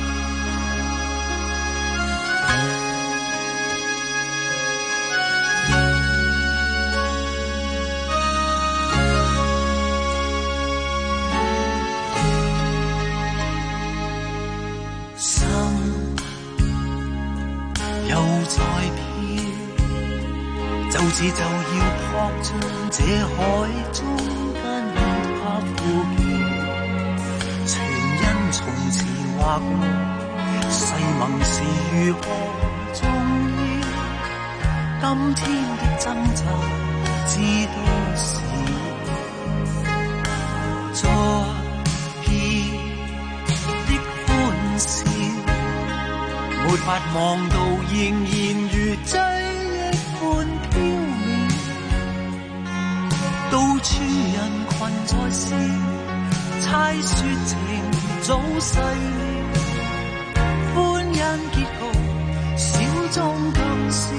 就似就要撲進這海中跟他呼叫，全因從前話過誓盟是如何重要，今天的掙扎知多少，再見的歡笑，沒法望到仍然如追般飄渺，到處人群在笑，猜說情早逝了，歡欣結局小眾更少，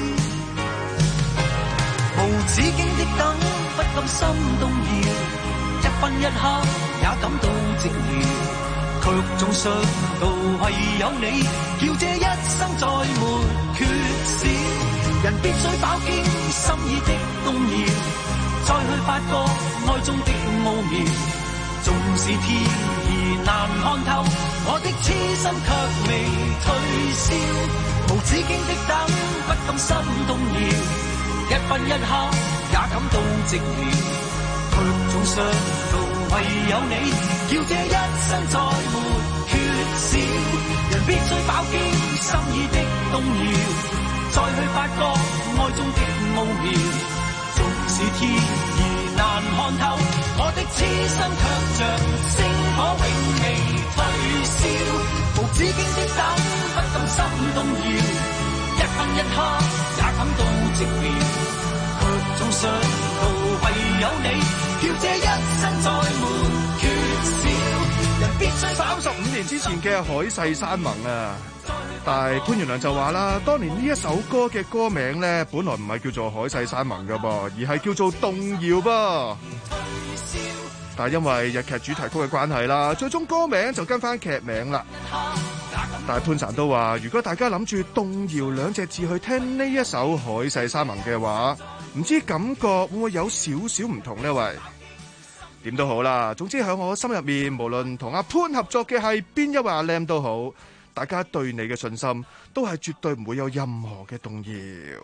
無止境的等不禁心動搖，一分一刻也感到寂寥，卻總想到唯有你，叫這一生再沒缺少。人必須飽經心意的動搖，再去發覺愛中的奧妙。縱使天意難看透，我的痴心卻未退燒。無止境的等，不禁心動搖，一分一刻也感到寂寥，卻總想到唯有你，叫這一生再沒缺少。人必須飽經心意的動搖，再去發覺愛中的奧妙。縱使天意難看透，我的痴心卻像星火永未退燒。無止境的等，不禁心動搖，一分一刻也感到寂寥，卻總想到唯有你，叫這一生再沒缺少。人必須三十五年之前嘅海誓山盟啊！但係潘源良就話啦，當年呢一首歌嘅歌名咧，本來唔係叫做海誓山盟噶噃，而係叫做動搖噃。但係因為日劇主題曲嘅關係啦，最終歌名就跟翻劇名啦。但係潘神都話，如果大家諗住動搖兩隻字去聽呢一首海誓山盟嘅話，唔知感覺會唔會有少少唔同呢？喂，點都好啦，總之喺我心入面，無論同阿潘合作嘅係邊一位阿 Lam 都好，大家對你嘅信心都係絕對唔會有任何嘅動搖。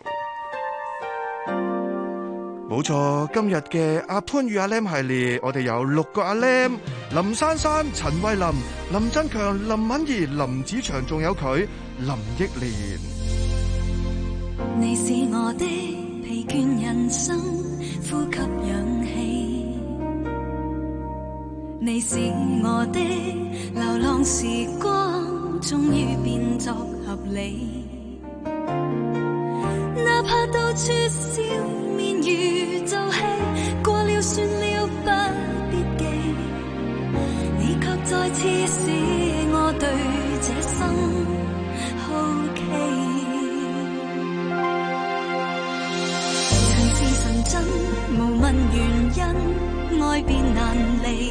冇錯，今日嘅阿潘與阿 Lam 系列，我哋有六個阿 Lam：林珊珊、陳慧琳、林振強、林敏儀、林子祥，仲有佢林憶蓮。 你是我的疲倦人生，呼吸氧氣。你是我的流浪時光，終於變作合理。哪怕到處笑面如做戲，過了算了，不必再次使我對這生好奇。曾是純真，無問原因，愛便難離，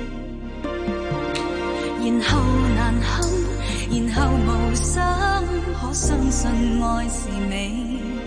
然後難堪，然後無心可相信愛是美。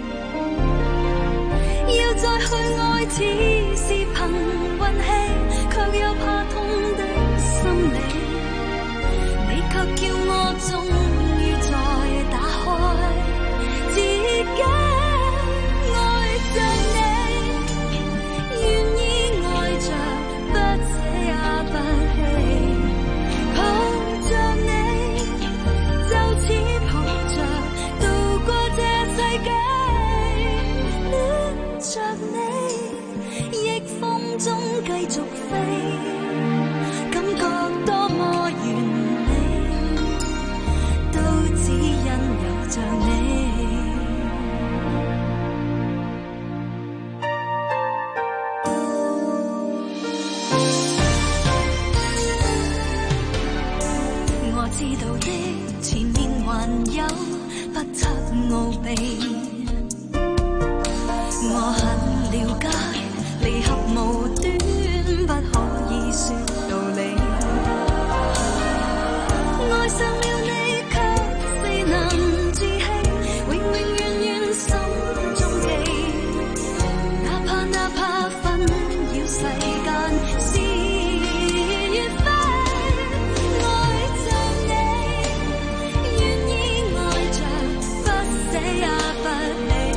要再去愛，似是憑運氣，卻又怕痛的心理。你卻叫我終於再打開自己，愛着你，願意愛着，不捨也不棄，抱着你，就此抱着度過這世紀。着你，逆風中繼續飛，感覺多麼完美，都只因有着你。我知道的前面還有不測奧秘，我很了解，離合無端，不可以說道理。愛上了你，卻未能自棄，永永遠遠心中記。哪怕哪怕紛擾世間是與非，愛着你，願意愛着，不捨也不棄。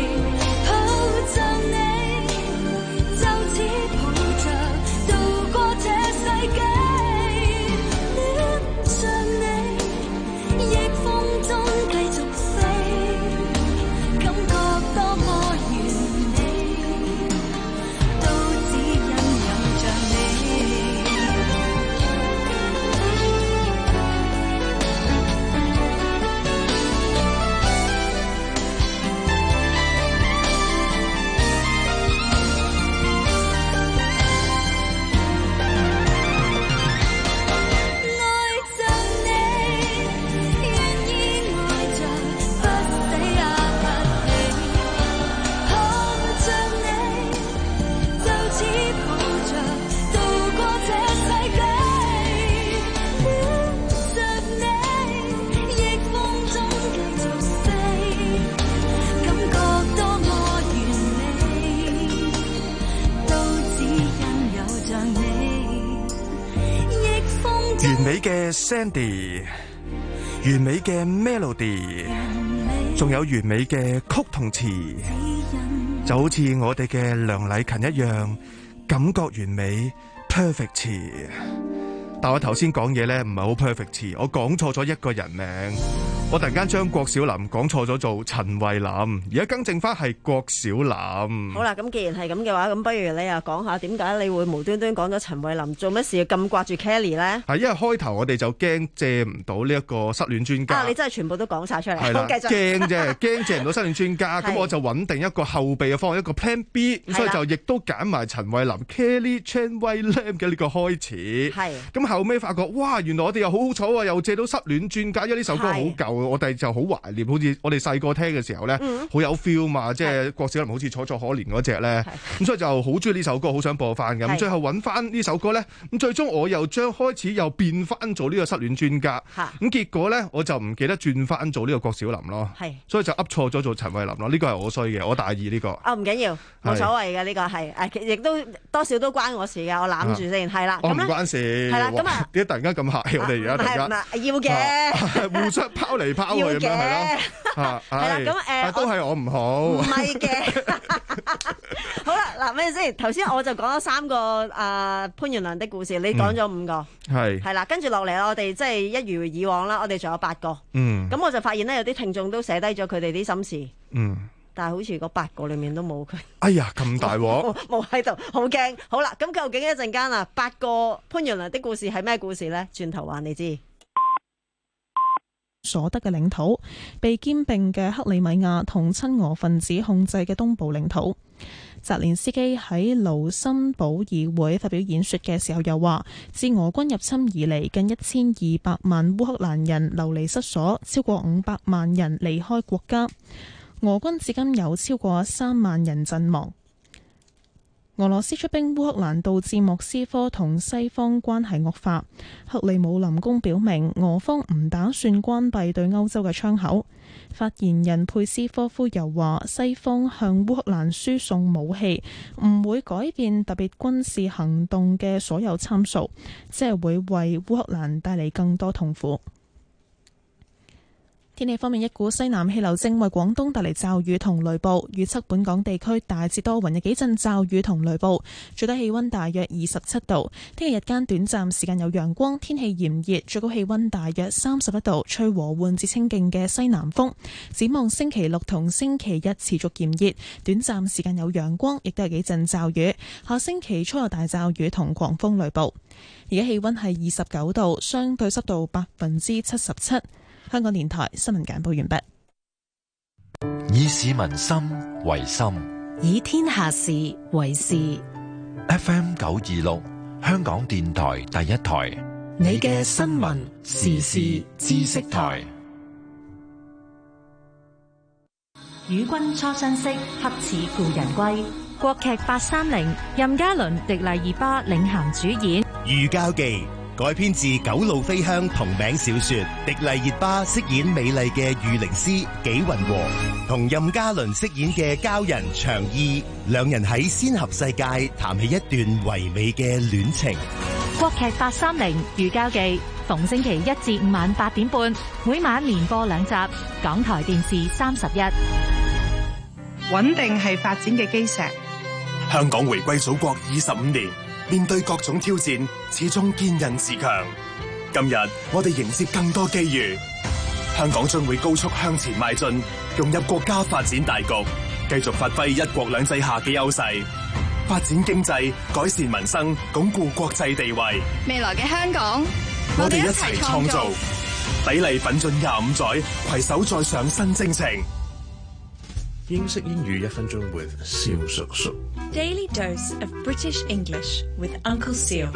完美嘅 Sandy， 完美嘅 Melody， 仲有完美嘅曲同詞，就好似我哋嘅梁禮勤一樣，感覺完美 perfect 詞。但我頭先講嘢咧唔係好 perfect 詞，我講錯咗一個人名，我突然間將郭小霖講錯咗做陳慧琳，而家更正翻係郭小霖。 好啦，咁既然係咁嘅話，咁不如你又講下點解你會無端端講咗陳慧琳，做乜事咁掛住 Kelly 咧？ 係因為開頭我哋就驚借唔到呢一個失戀專家。 啊，你真係全部都講晒出嚟。 係啦，驚啫，驚借唔到失戀專家，咁我就揾定一個後備嘅方案，一個 Plan B， 所以就亦都揀埋陳慧琳 Kelly Chan 慧琳嘅呢個開始。係。咁後尾發覺，哇！原來我哋又好好彩喎，又借到失戀專家，因為呢首歌好舊，我哋就好懷念，好似我哋細個聽嘅時候咧，好、嗯、有 feel 嘛，即係郭小霖好似楚楚可憐嗰隻咧，咁所以就好中意呢首歌，好想播翻嘅。咁最後揾翻呢首歌咧，咁最終我又將開始又變翻做呢個失戀專家，咁結果咧我就唔記得轉翻做呢個郭小霖咯，所以就噏錯咗做陳慧琳咯。呢個係我衰嘅，我大意呢個。 啊，唔緊要，冇所謂嘅，呢個係誒，亦都多少都關我事嘅，我攬住先，係啦。 我唔關事。係啦，咁啊。點解突然間咁客氣？我哋而家突然間要嘅， 互相拋嚟拋去咁樣係咯，係啦，咁誒都係我唔好， 唔係嘅。好啦，嗱咩先？頭先我就講咗三個誒潘源良的故事，你講咗五個，係係啦，跟住落嚟我哋即係一如以往啦，我哋仲有八個，嗯，咁我就發現咧有啲聽眾都寫低咗佢哋啲心事，嗯。但係好似嗰八個裏面都冇佢。 哎呀，咁大鑊！ 冇喺度，好驚。好啦，咁究竟一陣間啊，八個潘源良的故事係咩故事呢？轉頭話你知。 所得嘅領土被兼併嘅克里米亞同親俄分子控制嘅東部領土。 澤連斯基喺盧森堡議會發表演說嘅時候又話，自俄軍入侵以嚟，近一千二百萬烏克蘭人流離失所，超過五百萬人離開國家。俄軍至今有超過三萬人陣亡。俄羅斯出兵烏克蘭導致莫斯科同西方關係惡化。克里姆林宮表明，俄方唔打算關閉對歐洲嘅窗口。發言人佩斯科夫又話，西方向烏克蘭輸送武器唔會改變特別軍事行動嘅所有參數，即係會為烏克蘭帶嚟更多痛苦。天氣方面，一股西南氣流正為廣東帶嚟驟雨同雷暴，預測本港地區大致多雲，有幾陣驟雨同雷暴，最低氣溫大約二十七度。聽日日間短暫時間有陽光，天氣炎熱，最高氣溫大約三十一度，吹和緩至清勁嘅西南風。展望星期六同星期日持續炎熱，短暫時間有陽光，亦都有幾陣驟雨。下星期初有大驟雨同狂風雷暴。而家氣溫係二十九度，相對濕度百分之七十七。香港電台新聞簡報完畢。以市民心為心， 以天下事為事。 F M 九二六，香港電台第一台， 你嘅新聞時事知識台。 與君初相識，恰似故人歸。國劇八三零，任嘉倫、迪麗熱巴領銜主演。 寓交記改編自九路飛香同名小說，迪麗熱巴飾演美麗嘅御靈師紀雲和，同任嘉倫飾演嘅鲛人長意，兩人喺仙俠世界談起一段唯美嘅戀情。 國劇八三零寓交記，逢星期一至五晚八點半，每晚連播兩集，港台電視三十一。 穩定係發展嘅基石。 香港回歸祖國二十五年，面對各種挑戰，始終堅韌自強。今日我哋迎接更多機遇，香港將會高速向前邁進，融入國家發展大局，繼續發揮一國兩制下嘅優勢，發展經濟，改善民生，鞏固國際地位。 未來嘅香港， 我哋一齊創造，砥礪奮進廿五載，攜手再上新征程。 英式英語一分鐘 with 蕭叔叔。 Daily dose of British English with Uncle Seal。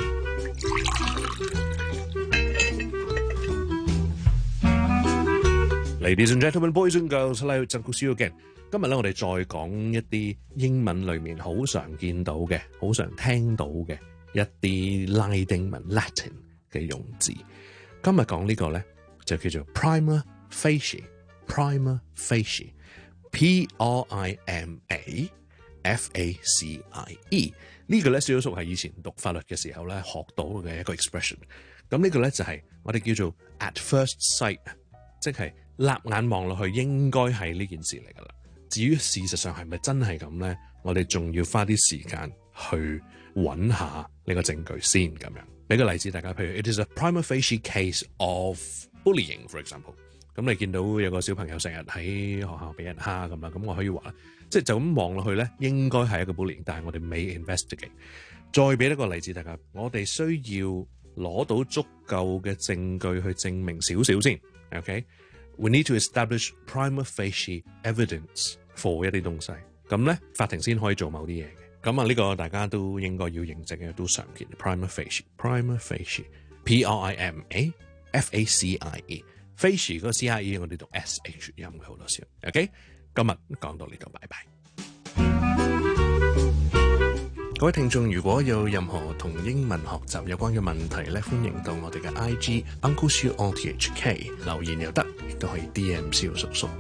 Ladies and gentlemen, boys and girls, hello, it's Uncle Seal again。今日咧，我哋再講一啲英文裏面好常見到嘅、好常聽到嘅一啲拉丁文 Latin 嘅用字。今日講呢個咧就叫做 prima facie。prima facie。P R I M A F A C I E 呢個咧，小叔係以前讀法律嘅時候咧學到嘅一個 expression。咁呢個咧就係我哋叫做 at first sight， 即係立眼望落去應該係呢件事嚟噶啦。至於事實上係咪真係咁咧，我哋仲要花啲時間去揾下呢個證據先咁樣。俾個例子大家，譬如 It is a prima facie case of bullying, for example。咁你見到有個小朋友成日喺學校俾人蝦咁啦，咁我可以話，即係就咁望落去咧，應該係一個 bullying，但係我哋未 investigate。再俾一個例子大家，我哋需要攞到足夠嘅證據去證明少少先。OK，we need to establish prima facie evidence for 一啲東西，咁咧法庭先可以做某啲嘢嘅。咁啊呢個大家都應該要認證嘅，都常見 prima facie。prima facie，P R I M A F A C I E。Facie 嗰個 C I E 我哋讀 S H 音嘅好多時。OK， 今日講到呢度，拜拜。各位聽眾，如果有任何同英文學習有關嘅問題咧，歡迎到我哋嘅 I G Uncle Siu O T H K 留言又得，亦都可以 D M 蕭叔叔。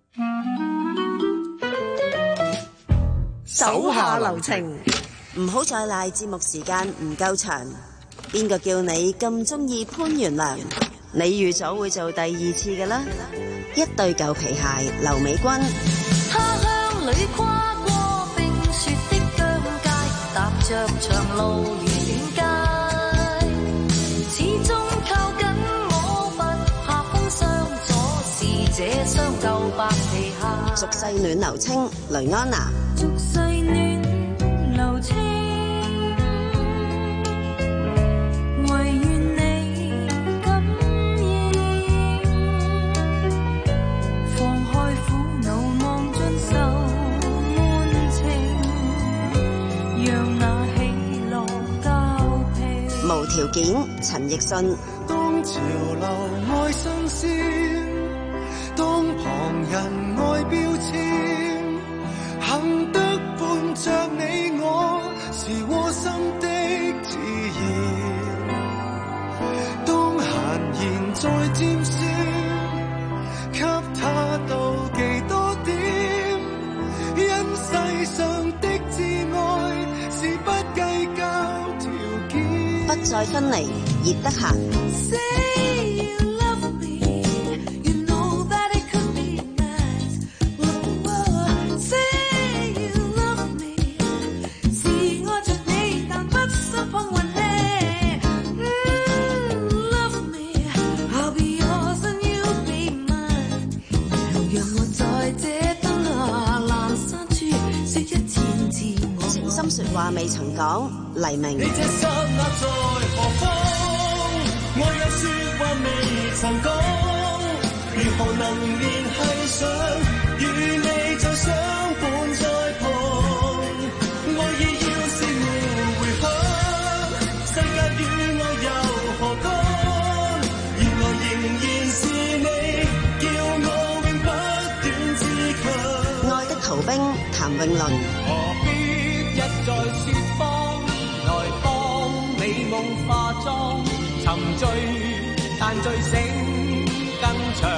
手下留情，唔好再賴節目時間唔夠長。邊個叫你咁中意潘元良？你預咗會做第二次嘅啦，一對舊皮鞋，劉美君。 他鄉裏跨過冰雪的疆界，踏着長路與遠街，始終靠緊我，不怕風霜阻，是這雙舊白皮鞋。 俗世暖流清，雷安娜。 俗世暖流清。 條件，陳奕迅。 當潮流愛新鮮，當旁人愛標籤，幸得伴着你我，是窩心的自然。當閒言再尖酸，給他妒忌多點，因世上的摯愛是不計較條件。 不再分離，葉德嫻。情深說話未曾講，黎明。 你這剎那在何方？我有說話未曾講，如何能聯繫上？與你就相伴在旁，愛意要是互回響，世界與我又何干？原來仍然是你，叫我永不斷自強。 愛的逃兵，譚詠麟。 一再説謊，來幫你夢化妝，沉醉但醉醒更長。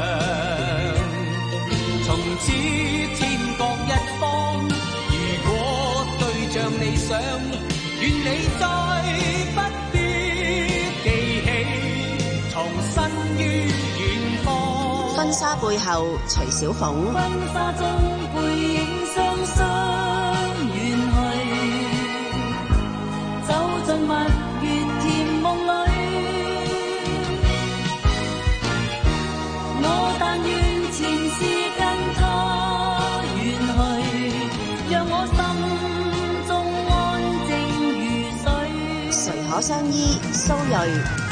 從此天各一方，如果對象理想，願你再不必記起，藏身於遠方。 婚紗背後，徐小鳳。 婚紗中背影雙雙。蜜月甜夢裏，我但願前世跟他遠去，讓我心中安靜如水。 誰可相依？蘇芮。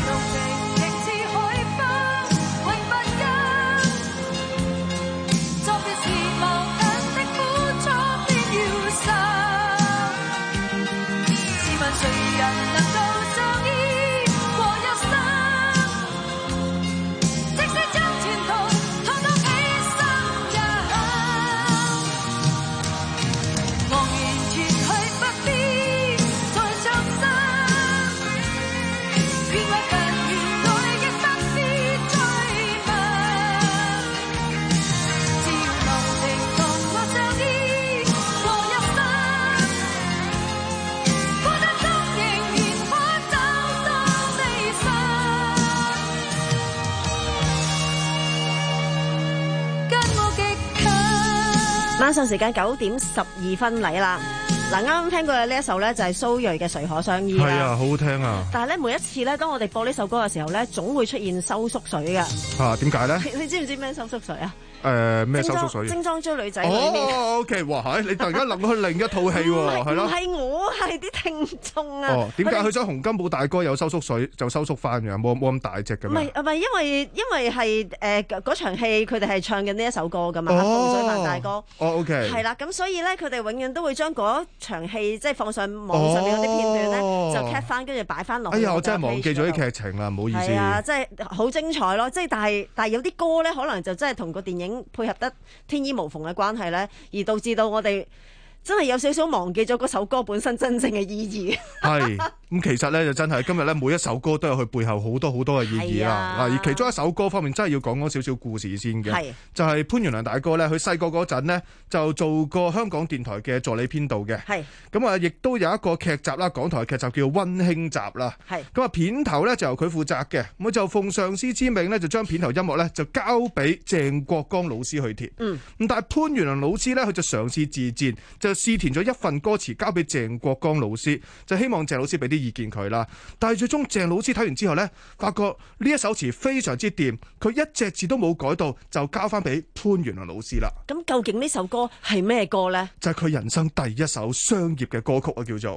晚上時間九點十二分嚟啦。嗱，啱啱聽過嘅呢一首咧就係蘇芮嘅《誰可相依》啦。 係啊，好好聽啊！ 但係咧，每一次咧，當我哋播呢首歌嘅時候咧，總會出現收縮水嘅。 啊，點解咧？ 你知唔知咩收縮水啊？ 誒咩收縮水？ 精裝追女仔裏面。 哦 ，OK， 哇係，你突然間諗去另一套戲喎，係咯？ 唔係我係啲聽眾啊。 哦，點解佢想洪金寶大哥有收縮水就收縮翻嘅？冇冇咁大隻嘅咩？ 唔係唔係，因為因為係誒嗰場戲佢哋係唱緊呢一首歌㗎嘛，洪水泛大哥。 哦 OK。 係啦，咁所以咧佢哋永遠都會將嗰場戲即係放上網上面嗰啲片段咧，就 cap 翻跟住擺翻落去。 哎呀，我真係忘記咗啲劇情啦，唔好意思。 係啊，即係好精彩咯！即係但係但係有啲歌咧，可能就真係同個電影配合得天衣無縫嘅關係咧，而導致到我哋真係有少少忘記咗嗰首歌本身真正嘅意義。 係咁，其實咧就真係今日咧每一首歌都有佢背後好多好多嘅意義啦。嗱，而其中一首歌方面真係要講講少少故事先嘅，就係潘源良大哥咧，佢細個嗰陣呢，就做過香港電台嘅助理編導嘅。係咁啊，亦都有一個劇集啦，港台嘅劇集叫《溫馨集》啦。係咁啊，片頭咧就由佢負責嘅，咁就奉上司之命咧，就將片頭音樂咧就交俾鄭國江老師去填。嗯，咁但係潘源良老師咧，佢就嘗試自薦，就試填咗一份歌詞交俾鄭國江老師，就希望鄭老師俾啲意見佢啦。但係最終鄭老師睇完之後呢，發覺呢一首詞非常之掂，佢一隻字都冇改到，就交翻俾潘源良老師啦。 咁究竟呢首歌係咩歌呢？ 就係佢人生第一首商業嘅歌曲啊，叫做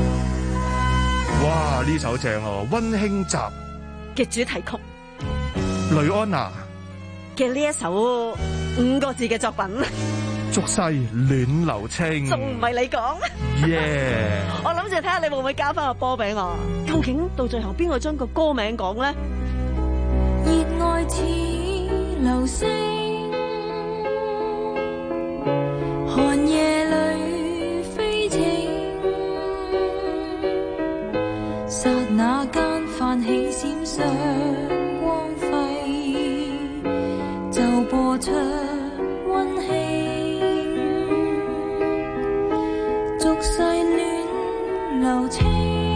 哇呢首正哦，《溫馨集》 嘅主題曲， 雷安娜嘅呢一首五個字嘅作品。 俗世戀流情， 仲唔係你講？ 耶！ 我諗住睇下你會唔會交翻個波俾我。究竟到最後邊個將個歌名講咧？ 熱愛似流星，寒夜裏飛情，剎那間泛起閃爍光輝，就播出溫馨，俗世戀流情。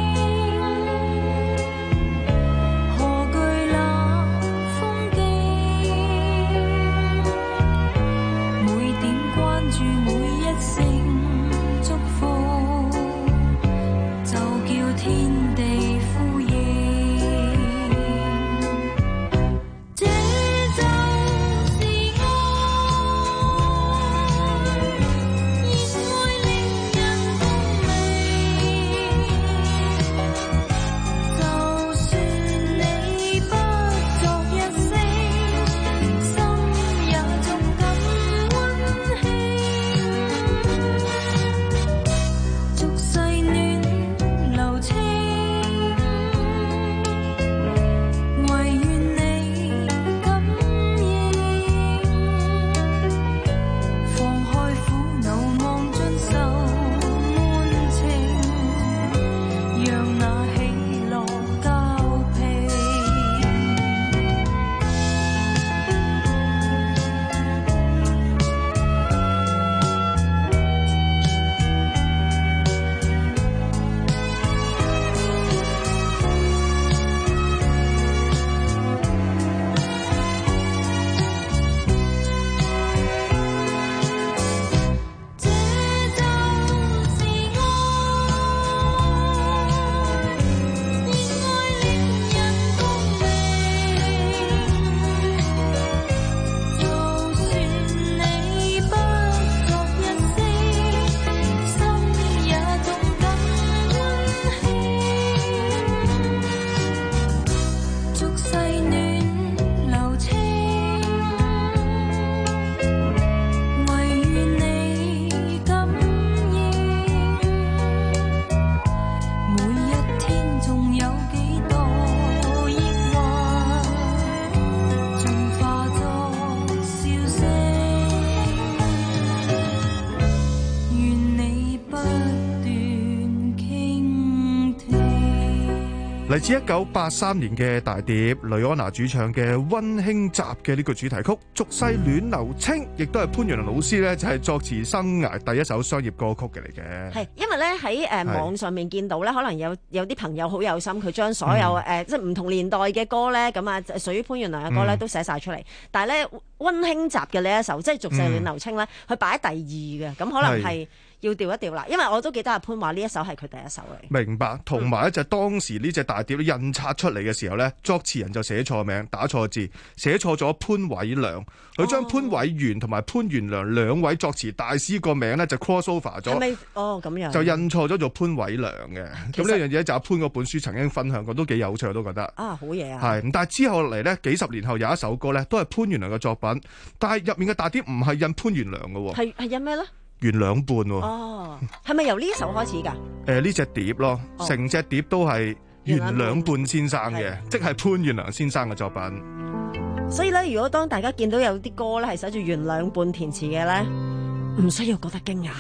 嚟自一九八三年嘅大碟，雷安娜主唱嘅《溫馨集》嘅呢個主題曲《俗世戀流清》，亦都係潘源良老師咧就係作詞生涯第一首商業歌曲嘅嚟嘅。 係因為咧喺誒網上面見到咧，可能有有啲朋友好有心，佢將所有誒、嗯呃、即係唔同年代嘅歌咧，咁啊屬於潘源良嘅歌咧、嗯、都寫晒出嚟。但係咧《溫馨集》嘅呢一首即係《俗世戀流清》咧，佢擺喺第二嘅，咁可能係要調一調啦。因為我都記得阿潘話呢一首係佢第一首嚟。 明白，同埋咧就當時呢隻大碟印刷出嚟嘅時候咧，作詞人就寫錯名，打錯字，寫錯咗潘偉良，佢將潘偉源同埋潘源良兩位作詞大師個名咧就 cross over 咗。 係咪？哦，咁樣。 就印錯咗做潘偉良嘅。咁呢樣嘢就阿潘嗰本書曾經分享過，都幾有趣，我都覺得。 啊，好嘢啊！ 係，但係之後嚟咧，幾十年後有一首歌咧，都係潘源良嘅作品，但係入面嘅大碟唔係印潘源良嘅喎。 係係印咩咧？ 原兩半喎。 哦，係咪由呢首開始㗎？ 誒呢隻碟咯，成隻碟都係原兩半先生嘅，即係潘源良先生嘅作品。 所以咧，如果當大家見到有啲歌咧係寫住原兩半填詞嘅咧，唔需要覺得驚訝。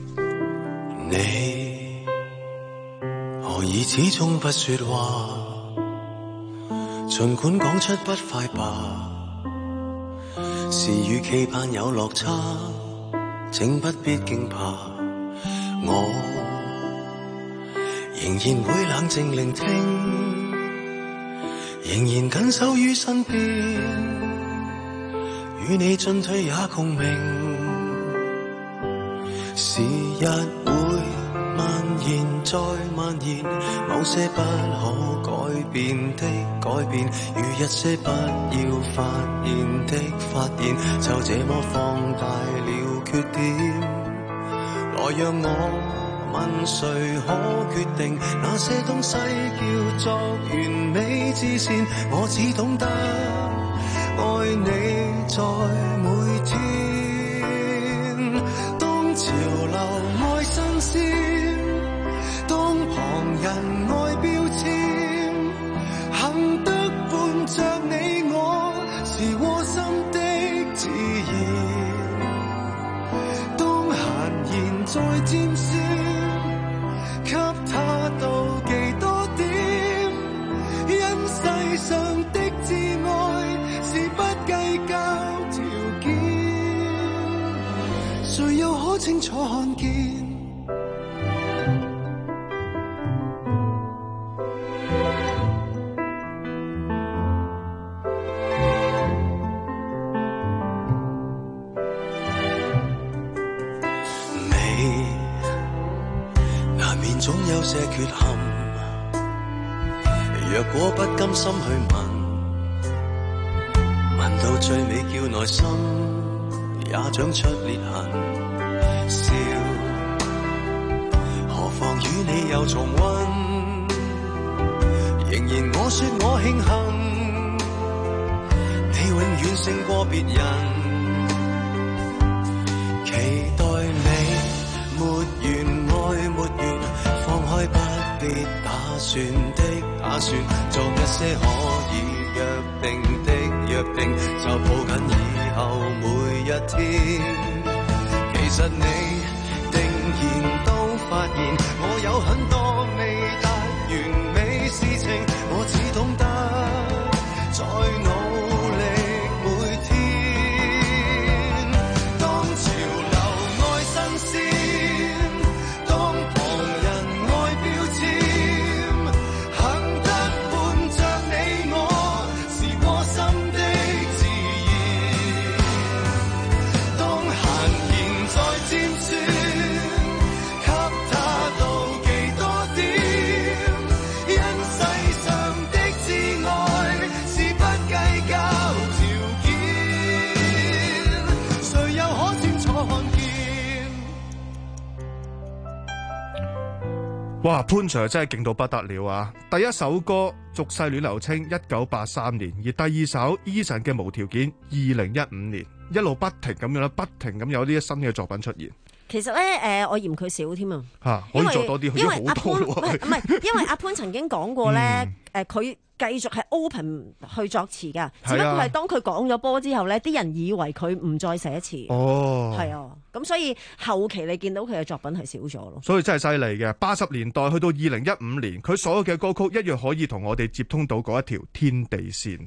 你何以始終不說話？儘管講出不快吧，事與期盼有落差，請不必驚怕，我仍然會冷靜聆聽，仍然緊守於身邊，與你進退也共鳴。時日會蔓延再蔓延，某些不可改變的改變，與一些不要發現的發現，就這麼放大了缺點。來讓我問誰可決定那些東西叫做完美之線，我只懂得愛你在每天。 我心的自然。當閒言再尖酸，給他到幾多點？因世上的摯愛是不計較條件，誰又可清楚看見？ 總有些缺陷，若果不甘心去問，問到最尾叫內心也長出裂痕。笑，何妨與你又重溫？仍然我說我慶幸，你永遠勝過別人。期待你沒完愛沒完，放開不必打算的打算，做一些可以約定的約定，就抱緊以後每一天。其實你定然都發現，我有很多未達完美事情，我只懂得再努力每天。當潮流愛新鮮，當旁人愛標籤，肯得伴着你我是窩心的自然。當閒言再尖酸，給他到幾多點？因世上的摯愛是不計較條件，誰又可清楚看見？ 哇，潘 Sir 真係勁到不得了啊！第一首歌《俗世戀流清》一九八三年，而第二首 Eason 嘅《無條件》二零一五年，一路不停咁樣啦，不停咁有啲新嘅作品出現。 其實咧，誒、呃，我嫌佢少添啊， 嚇，可以做多啲， 因為阿潘好多咯。 唔係唔係，因為阿潘曾經講過咧，誒、 嗯， 佢、呃、繼續係 open 去作詞㗎， 係啊只不過係當佢講咗波之後咧，啲人以為佢唔再寫詞。 哦， 係啊，咁所以後期你見到佢嘅作品係少咗咯。 所以真係犀利嘅。八十年代去到二零一五年，佢所有嘅歌曲一樣可以同我哋接通到嗰一條天地線。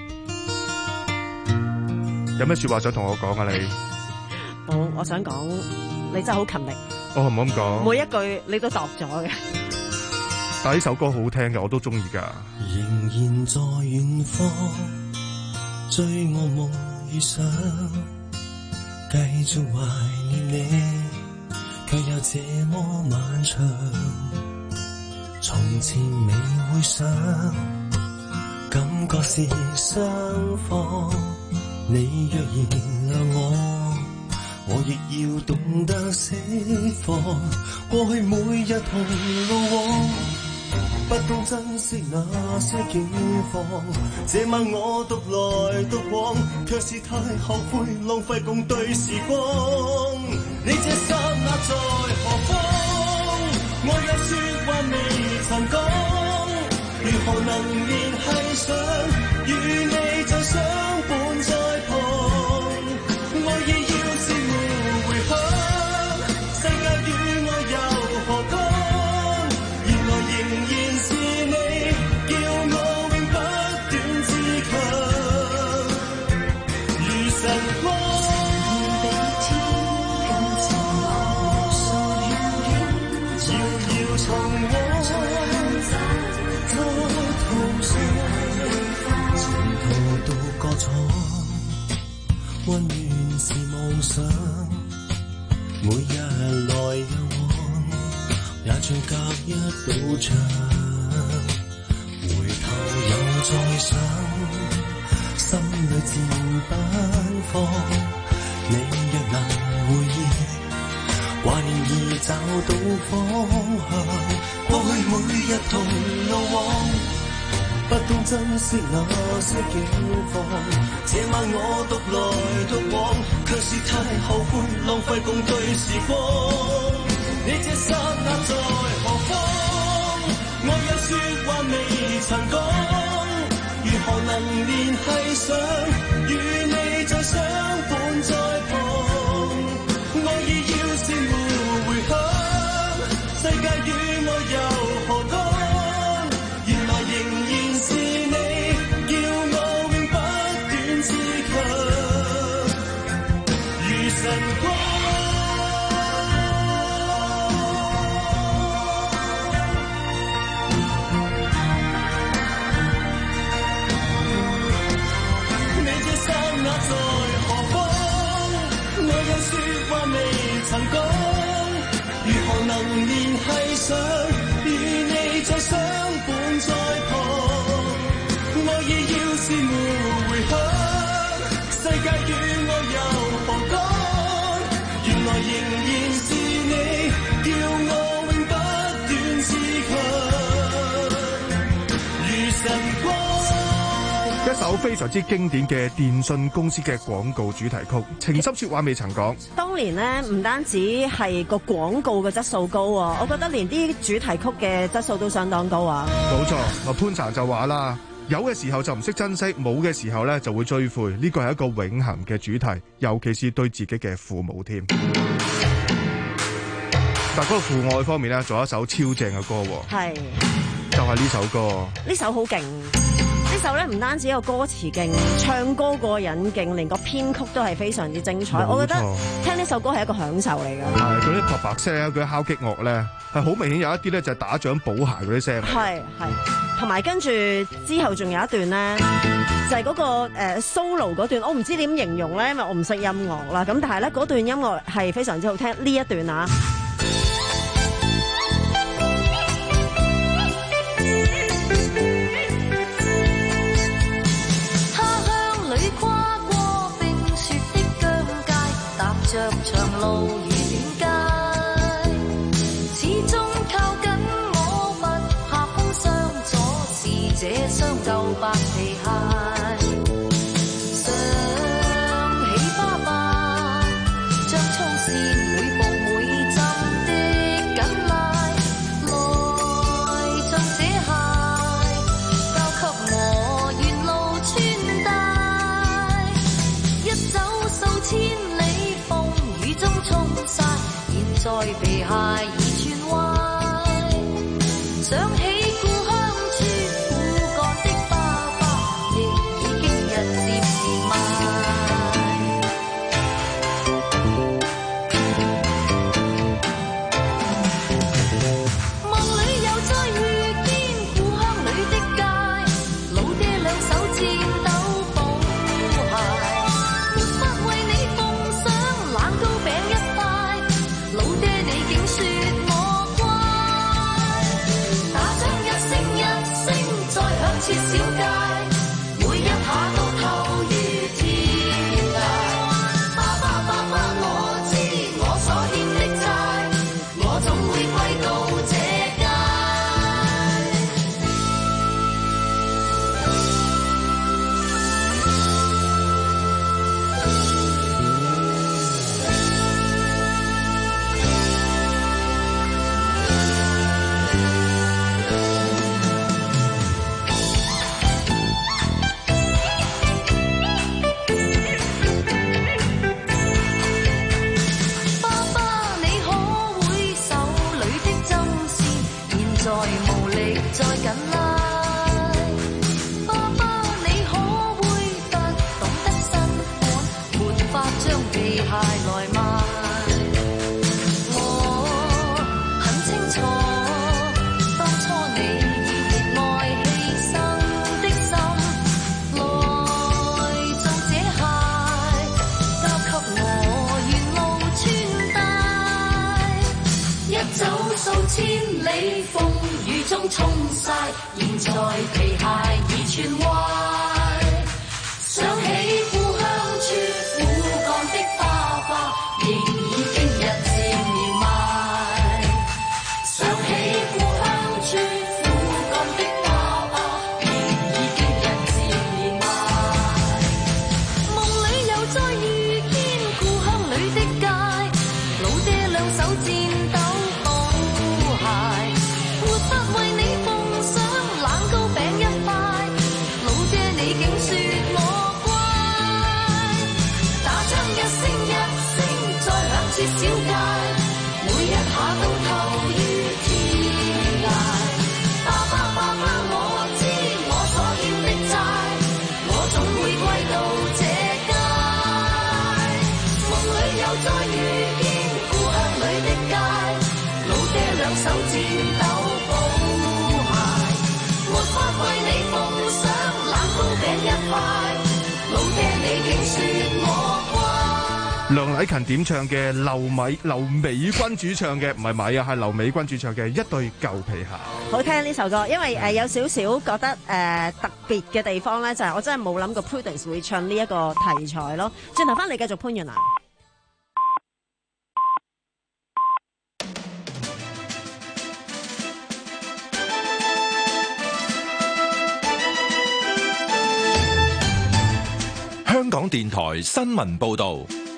有咩説話想同我講啊？你冇，我想講你真係好勤力。 哦，唔好咁講。 每一句你都度咗嘅。 但係呢首歌好好聽嘅，我都中意㗎。 仍然在遠方追我夢與想，繼續懷念你，卻又這麼漫長。從前未會想，感覺是雙方。你若原諒我，我亦要懂得釋放。過去每日同路往，不懂珍惜那些境況。這晚我獨來獨往，卻是太後悔浪費共對時光。你這剎那在何方？我有說話未曾講，如何能聯繫上？與你就相伴在旁，愛意要是沒回響，世界與我又何干？原來仍然是你，叫我永不斷自強。如晨光，遙遙從我個途上，從頭到歌廠，溫暖是夢想，每日來又往，也像隔一道牆。回頭又再想，心裏自不放。你若能回憶，懷念已找到方向。過去每日同路往，不懂珍惜那些境況。這晚我獨來獨往，卻是太後悔浪費共對時光。你這剎那在何方？我有說話未曾講，如何能聯繫上？與晨光。你這剎那在何方？我有說話未曾講，如何能聯繫上？與你再相伴在旁。愛意要是沒回響，世界與我又何干？原來仍然是你，叫我永不斷自強，如晨光。 一首非常之經典嘅電信公司嘅廣告主題曲，情深說話未曾講。 當年呢，唔單止係個廣告嘅質素高喎，我覺得連啲主題曲嘅質素都相當高啊。 冇錯，我潘殘就話啦，有嘅時候就唔識珍惜，冇嘅時候咧就會追悔，呢個係一個永恆嘅主題，尤其是對自己嘅父母添。但嗰個父愛方面咧，仲有一首超正嘅歌， 係就係呢首歌。 呢首好勁。呢首咧唔單止個歌詞勁，唱歌個人勁，連個編曲都係非常之精彩。我覺得聽呢首歌係一個享受嚟㗎。係嗰啲白白聲咧，嗰啲敲擊樂咧，係好明顯有一啲咧就係打掌補鞋嗰啲聲。 係係，同埋跟住之後仲有一段咧，就係嗰個誒 solo 嗰段，我唔知點形容咧，因為我唔識音樂啦。咁但係咧嗰段音樂係非常之好聽。呢一段啊。 着長路與短街，始終靠緊我不怕風霜阻，是這雙舊白皮鞋。想起爸爸將粗線每步每針的緊拉，來將這鞋交給我沿路穿戴，一走數千里。中衝晒，現在皮鞋已穿歪，想起故鄉處苦幹的爸爸，亦已經日漸年邁。夢裏又再遇見故鄉裏的街，老爹兩手戰鬥補鞋，沒法為你奉上冷糕餅一塊，老爹你竟說我乖，打仗一聲一聲再響徹小街，每一下都透於天涯。爸爸爸爸我知我所欠的債，我總會歸到這街。爸爸你可會手裏的針線現在無力再緊拉？爸爸你可會不懂得新款，沒法將皮鞋來賣？我很清楚當初你以熱愛犧牲的心，來將這鞋交給我沿路穿戴，一走數千里風雨中衝晒，現在皮鞋已穿歪，想起故鄉處苦幹的爸爸，亦已經日漸年邁，想起故鄉處苦幹的爸爸，亦已經日漸年邁。夢裏又再遇見故鄉裏的街，老爹兩手戰鬥補鞋，沒法為你奉上冷糕餅一塊，老爹你竟說我乖，打仗一聲一聲再響徹小街，每一下都透於天涯。爸爸爸爸我知我所欠的債，我總會歸到這街。夢裏有再戰鬥補鞋，沒法為你奉上冷糕餅一塊，老爹你竟說我乖。 梁禮勤點唱嘅劉米劉美君主唱嘅，唔係米啊，係劉美君主唱嘅一對舊皮鞋。 好聽呢首歌，因為誒、呃、有少少覺得誒、呃、特別嘅地方咧，就係、是、我真係冇諗過 Prudence 會唱呢一個題材咯。轉頭翻嚟繼續潘源蘭。 香港電台新聞報導。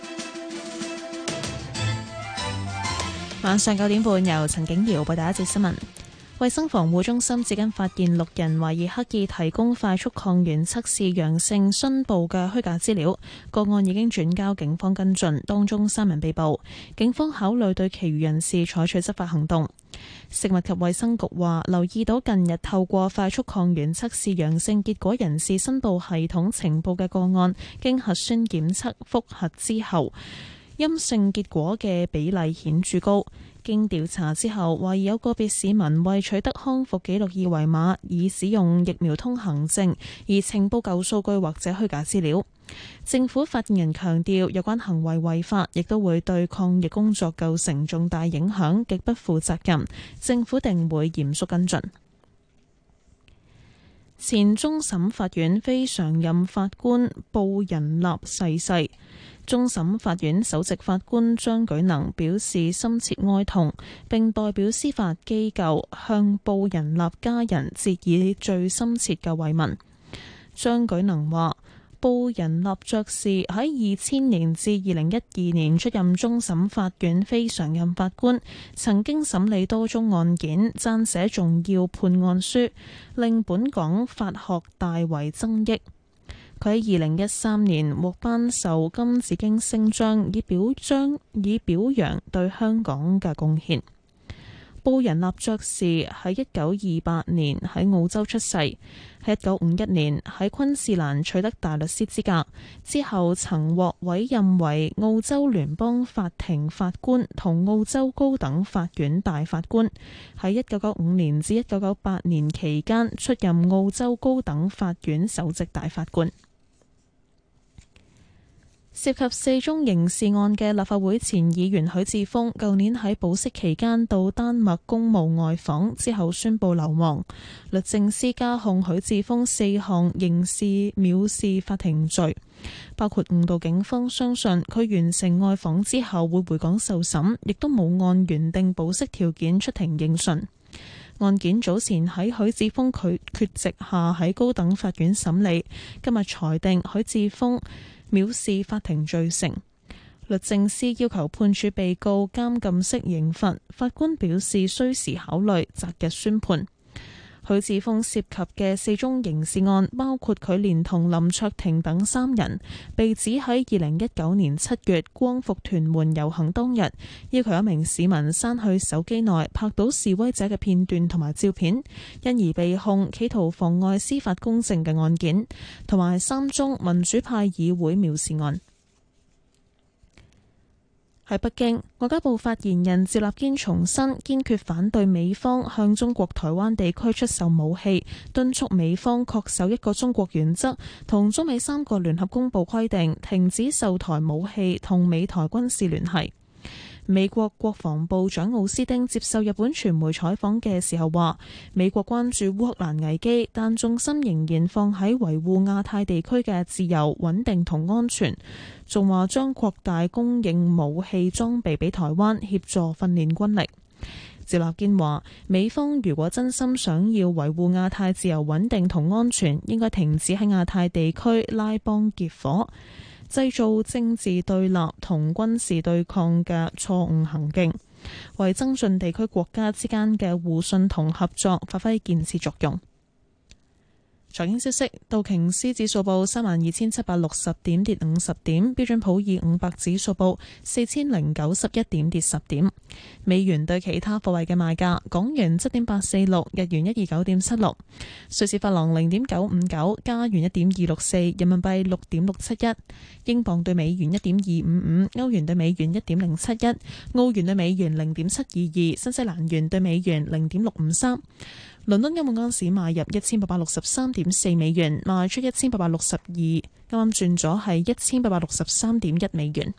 晚上九點半，由陳景瑤報第一節新聞。衛生防護中心至今發現六人懷疑刻意提供快速抗原測試陽性申報嘅虛假資料，個案已經轉交警方跟進，當中三人被捕。警方考慮對其餘人士採取執法行動。食物及衛生局話，留意到近日透過快速抗原測試陽性結果人士申報系統呈報嘅個案，經核酸檢測複核之後，陰性結果嘅比例顯著高。經調查之後，懷疑有個別市民為取得康復記錄二維碼，以使用疫苗通行證而呈報舊數據或者虛假資料。政府發言人強調，有關行為違法，亦都會對抗疫工作構成重大影響，極不負責任。政府定會嚴肅跟進。前終審法院非常任法官布仁立逝世。終審法院首席法官張舉能表示深切哀痛，並代表司法機構向布仁立家人致以最深切嘅慰問。張舉能話，布仁立爵士喺二千年至二零一二年出任終審法院非常任法官，曾經審理多宗案件，撰寫重要判案書，令本港法學大為爭議。佢喺二零一三年獲頒授金紫荊星章，以表彰以表揚對香港嘅貢獻。布仁立爵士喺一九二八年喺澳洲出世，喺一九五一年喺昆士蘭取得大律師資格，之後曾獲委任為澳洲聯邦法庭法官同澳洲高等法院大法官。喺一九九五年至一九九八年期間出任澳洲高等法院首席大法官。涉及四宗刑事案嘅立法會前議員許智峰，舊年喺保釋期間到丹麥公務外訪之後宣布流亡。律政司加控許智峰四項刑事藐視法庭罪，包括誤導警方相信佢完成外訪之後會回港受審，亦都冇按原定保釋條件出庭應訊。案件早前喺許智峰佢缺席下喺高等法院審理，今日裁定許智峰藐視法庭罪成。律政司要求判處被告監禁式刑罰，法官表示需時考慮，擇日宣判。許智峰涉及嘅四宗刑事案，包括佢連同林卓廷等三人被指喺二零一九年七月光復屯門遊行當日，要求一名市民刪去手機內拍到示威者嘅片段同埋照片，因而被控企圖妨礙司法公正嘅案件，同埋三宗民主派議會藐視案。喺北京，外交部發言人趙立堅重申堅決反對美方向中國台灣地區出售武器，敦促美方恪守一個中國原則同中美三個聯合公報規定，停止售台武器同美台軍事聯繫。美國國防部長奧斯汀接受日本傳媒採訪嘅時候話，美國關注烏克蘭危機，但重心仍然放喺維護亞太地區嘅自由、穩定同安全。仲話將擴大供應武器裝備俾台灣，協助訓練軍力。趙立堅話，美方如果真心想要維護亞太自由、穩定同安全，應該停止喺亞太地區拉幫結夥，製造政治對立同軍事對抗嘅錯誤行徑，為增進地區國家之間嘅互信同合作發揮建設作用。 財經消息，道瓊斯指數報三萬二千七百六十點，跌五十點；標準普爾五百指數報四千零九十一點，跌十點。美元對其他貨幣嘅賣價：港元七點八四六，日元一二九點七六，瑞士法郎零點九五九，加元一點二六四，人民幣六點六七一，英鎊對美元一點二五五，歐元對美元一點零七一，澳元對美元零點七二二，新西蘭元對美元零點六五三。倫敦金每盎司買入一千八百六十三點四美元，賣出一千八百六十二，啱啱轉咗係一千八百六十三點一美元。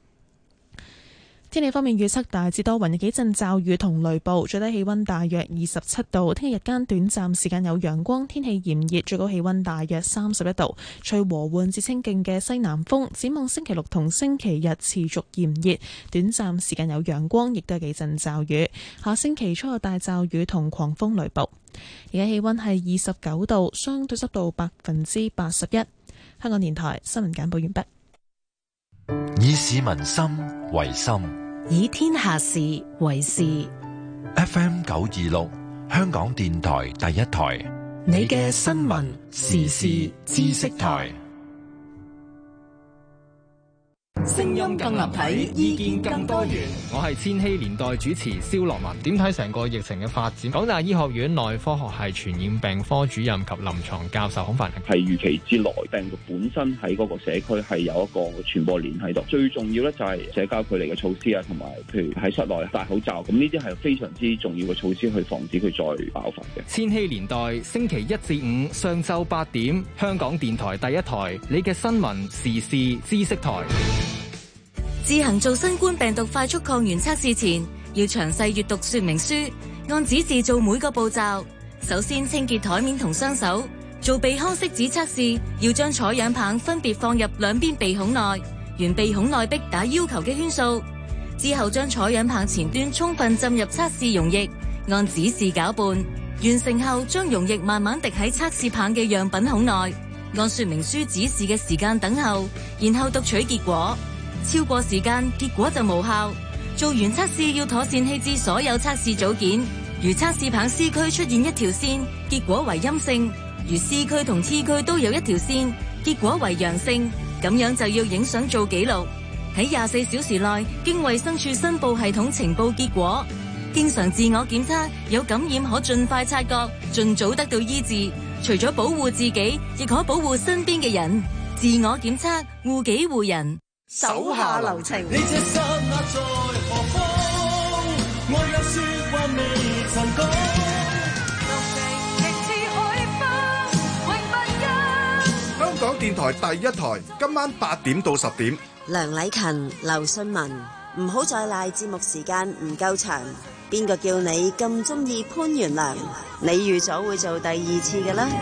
天氣方面預測大致多雲，有幾陣驟雨同雷暴，最低氣溫大約二十七度。聽日日間短暫時間有陽光，天氣炎熱，最高氣溫大約三十一度，吹和緩至清勁嘅西南風。展望星期六同星期日持續炎熱，短暫時間有陽光，亦都有幾陣驟雨。下星期初有大驟雨同狂風雷暴。而家氣溫係二十九度，相對濕度百分之八十一。香港電台新聞簡報完畢。 以市民心為心， 以天下事為事。 F M 九二六，香港電台第一台， 你嘅新聞時事知識台。 聲音更立體，意見更多元。 我係千禧年代主持蕭樂文。點睇成個疫情嘅發展？港大醫學院內科學系傳染病科主任及臨床教授孔繁毅， 係預期之內，病毒本身喺嗰個社區係有一個傳播鏈喺度。最重要咧就係社交距離嘅措施啊，同埋譬如喺室內戴口罩，咁呢啲係非常之重要嘅措施去防止佢再爆發嘅。 千禧年代星期一至五上晝八點，香港電台第一台，你嘅新聞時事知識台。 自行做新冠病毒快速抗原測試前，要詳細閱讀說明書，按指示做每個步驟。首先清潔台面同雙手。做鼻腔拭子測試，要將採樣棒分別放入兩邊鼻孔內，沿鼻孔內壁打要求嘅圈數。之後將採樣棒前端充分浸入測試溶液，按指示攪拌。完成後，將溶液慢慢滴喺測試棒嘅樣品孔內，按說明書指示嘅時間等候，然後讀取結果。超過時間，結果就無效。做完測試要妥善棄置所有測試組件。如測試棒 C 區出現一條線，結果為陰性；如 C 區同 T 區都有一條線，結果為陽性。咁樣就要影相做記錄。喺廿四小時內經衛生署申報系統呈報結果。經常自我檢測，有感染可盡快察覺，盡早得到醫治。除咗保護自己，亦可保護身邊嘅人。自我檢測，護己護人。 手下留情。 你這剎那在何方？我有說話未曾講。 香港電台第一台，今晚八點到十點。 梁禮勤、劉信文，唔好再賴節目時間唔夠長。邊個叫你咁中意潘元良？你預咗會做第二次嘅啦。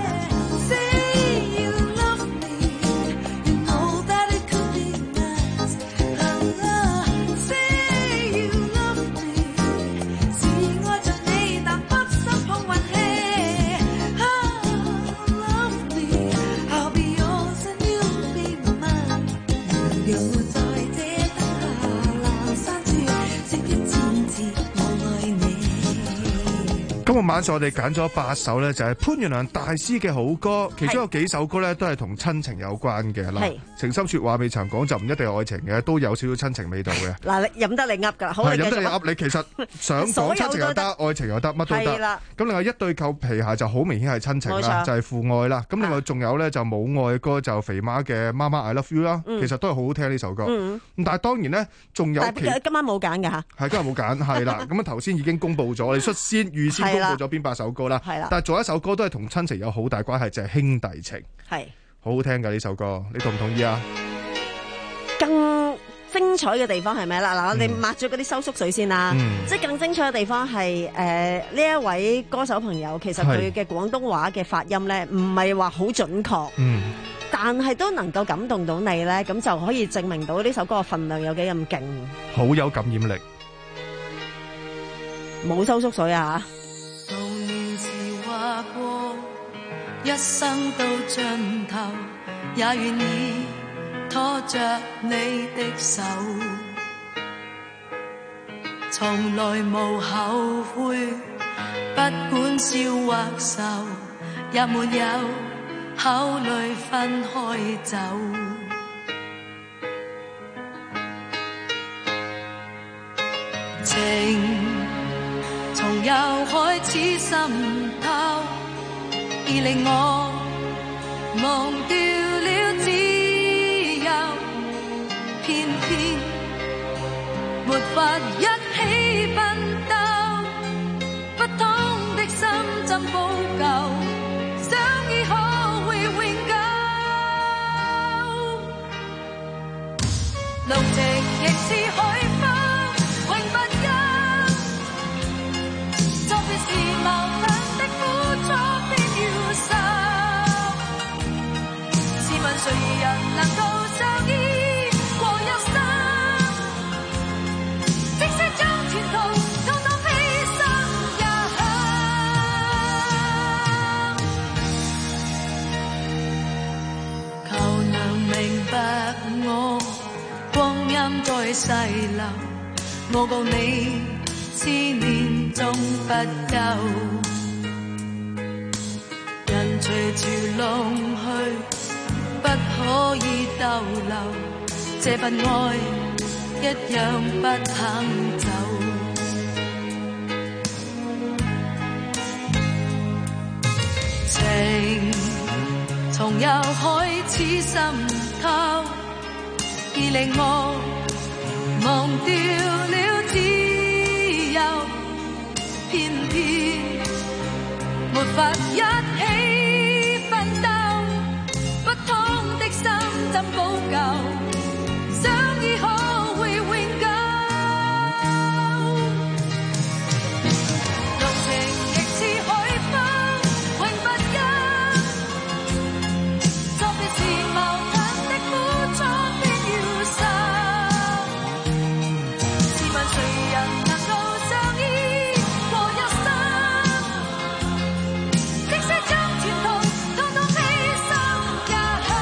今日晚上我哋揀咗八首咧，就係潘元良大師嘅好歌，其中有幾首歌咧都係同親情有關嘅啦。情深說話未曾講就唔一定係愛情嘅，都有少少親情味道嘅。 嗱，你飲得你噏噶啦，好， 係飲得你噏，你其實想講親情又得，愛情又得，乜都得。咁另外一對舊皮鞋就好明顯係親情啦，就係父愛啦。咁另外仲有咧就母愛嘅歌就肥媽嘅媽媽 I love you 啦，其實都係好好聽呢首歌。咁但係當然咧仲有其今晚冇揀嘅吓， 係今日冇揀，係啦。咁啊頭先已經公佈咗，我哋率先預先公佈咗邊八首歌啦。係啦，但係仲有一首歌都係同親情有好大關係，就係兄弟情。係好好聽㗎呢首歌，你同唔同意啊？ 更精彩嘅地方係咩啦？嗱，我哋抹咗嗰啲收縮水先啦，即係更精彩嘅地方係誒呢一位歌手朋友，其實佢嘅廣東話嘅發音咧，唔係話好準確，但係都能夠感動到你咧，咁就可以證明到呢首歌嘅份量有幾咁勁， 好有感染力， 冇收縮水啊！ 數年時話過，一生到盡頭，也願意拖着你的手，從來無後悔，不管笑或愁，也沒有考慮分開走。情從又開始滲透，已令我忘掉了自由，偏偏沒法一起奮鬥，不通的心針補救，想以可會永久，路程亦似海風永不休，作別是矛盾的苦楚必要受，試問誰人能夠相依過一生，即使將前途統統犧牲也肯，求能明白我光陰在逝流，我告你思念終不休，人隨潮浪去，不可以逗留，這份愛一樣不肯走。情從又開始滲透，已令我忘掉了自由，偏偏沒法一起奮鬥，不通的心針補救，想以可會永久，路程亦似海風永不休，作別是矛盾的苦楚必要受，試問誰人能夠相依過一生，即使將前途統統犧牲也肯。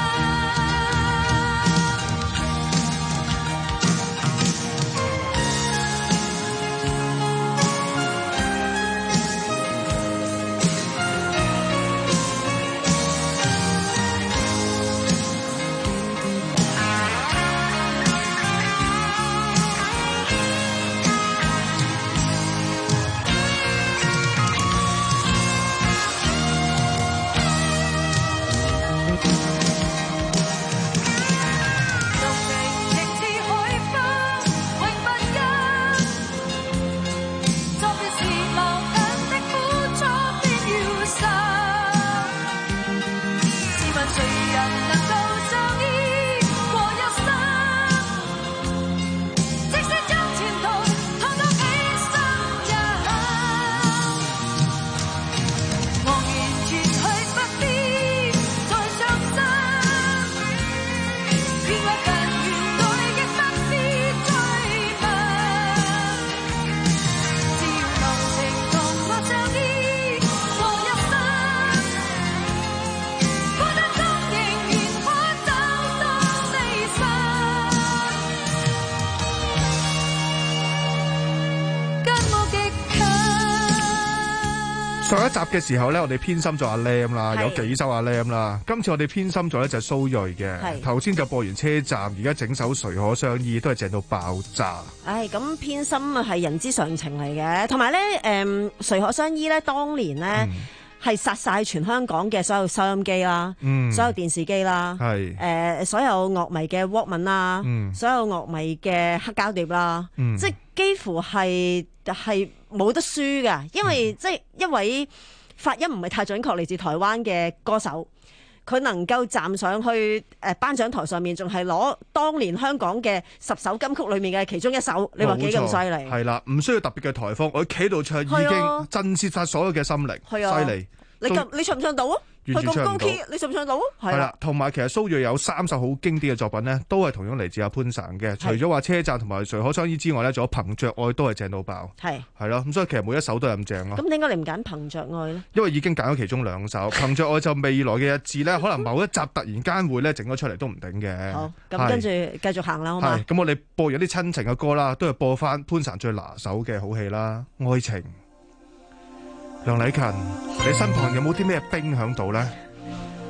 上一集嘅時候咧，我哋偏心咗阿 Lam 啦，有幾首阿 Lam 啦。今次我哋偏心咗咧就係蘇芮嘅。頭先就播完車站，而家整首誰可相依都係正到爆炸。 唉，咁偏心係人之常情嚟嘅，同埋咧誒誰可相依咧，當年咧係殺晒全香港嘅所有收音機啦，嗯、所有電視機啦，誒、呃、所有樂迷嘅 Walkman 啦，嗯、所有樂迷嘅黑膠碟啦，嗯、即係幾乎係係。冇得輸㗎，因為即係一位發音唔係太準確嚟自台灣嘅歌手，佢能夠站上去誒頒獎台上面，仲係攞當年香港嘅十首金曲裏面嘅其中一首，你話幾咁犀利？係啦， 唔需要特別嘅台風，我企度唱已經震懾晒所有嘅心靈，犀利。 你你唱唔唱到啊？佢咁高 key，你唱唔唱到啊？ 係啦，同埋其實蘇芮有三首好經典嘅作品呢，都係同樣嚟自阿潘神嘅。除咗話車站同埋誰可相依之外呢，仲有憑着愛都係正到爆。係係咯，咁所以其實每一首都係咁正咯。 咁點解你唔揀憑着愛呢？ 因為已經揀咗其中兩首，憑着愛就未來嘅日子呢，可能某一集突然間會咧整咗出嚟都唔定嘅。 好，咁跟住繼續行啦，好嘛？ 咁我哋播完啲親情嘅歌啦，都係播翻潘神最拿手嘅好戲啦，愛情。梁禮勤，你身旁有冇啲咩冰響度咧？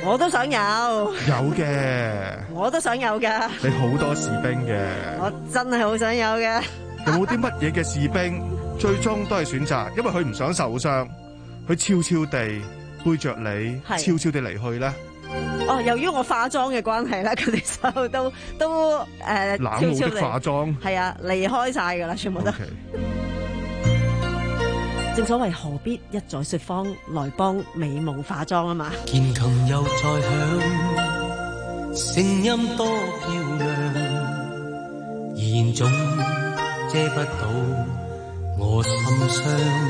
我都想有。 有嘅。 我都想有㗎。 你好多士兵嘅。 我真係好想有嘅。 有冇啲乜嘢嘅士兵最終都係選擇，因為佢唔想受傷，佢悄悄地背着你，悄悄地離去咧？ 哦，由於我化妝嘅關係咧，佢哋所有都都誒、呃、 冷漠的化妝， 係啊，離開晒㗎啦，全部都。Okay. 正所謂何必一再説謊，來幫美夢化妝啊嘛。 鍵琴又再響，聲音多漂亮，言總遮不到我心傷。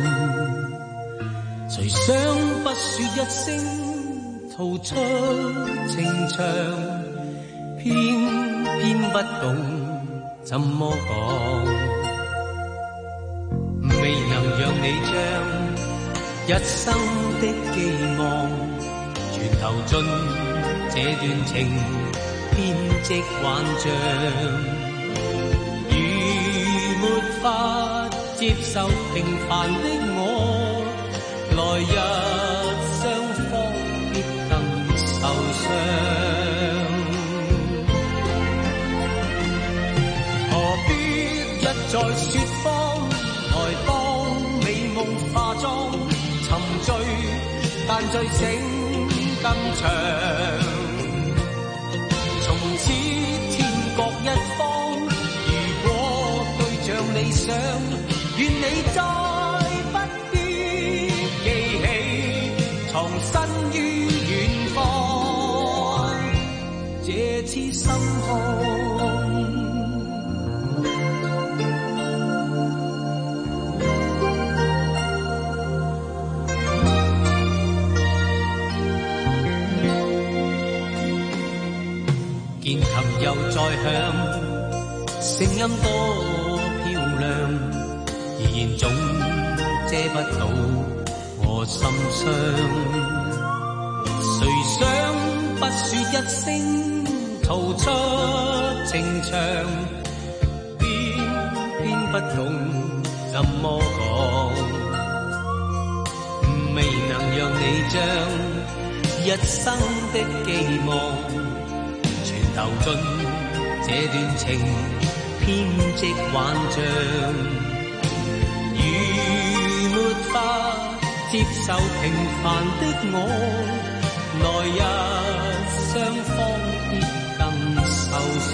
誰想不說一聲，吐出情長，偏偏不懂怎麼講。未能讓你將一生的寄望全投進這段情編織幻象，如沒法接受平凡的我，來日雙方必更受傷。何必一再說謊，來幫美夢化妝，沉醉但醉醒更長。從此天各一方，如果對象理想，願你再不必記起，藏身於遠方，這次心痛。鍵琴又再響，聲音多漂亮，而言總遮不到我心傷。誰想不說一聲，吐出情長，偏偏不懂怎麼講。未能讓你將一生的寄望投進這段情編織幻象，如沒法接受平凡的我，來日雙方必更受傷。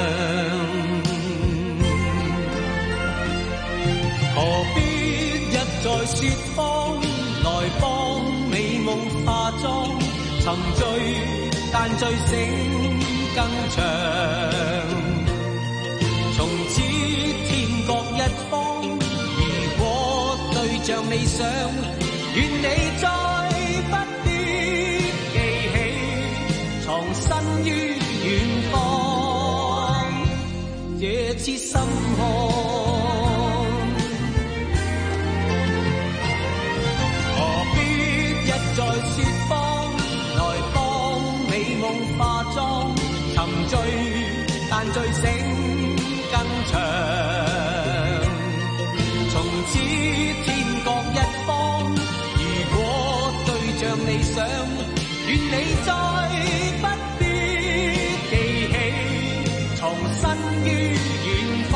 何必一再說謊，來幫美夢化妝，沉醉但醉醒更長。從此天各一方，如果對象理想，願你再不必記起，藏身於遠方，這次心寒。何必一再說謊，來幫美夢化妝，沉醉但醉醒更長。從此天各一方，如果對象理想，願你再不必記起，藏身於遠方，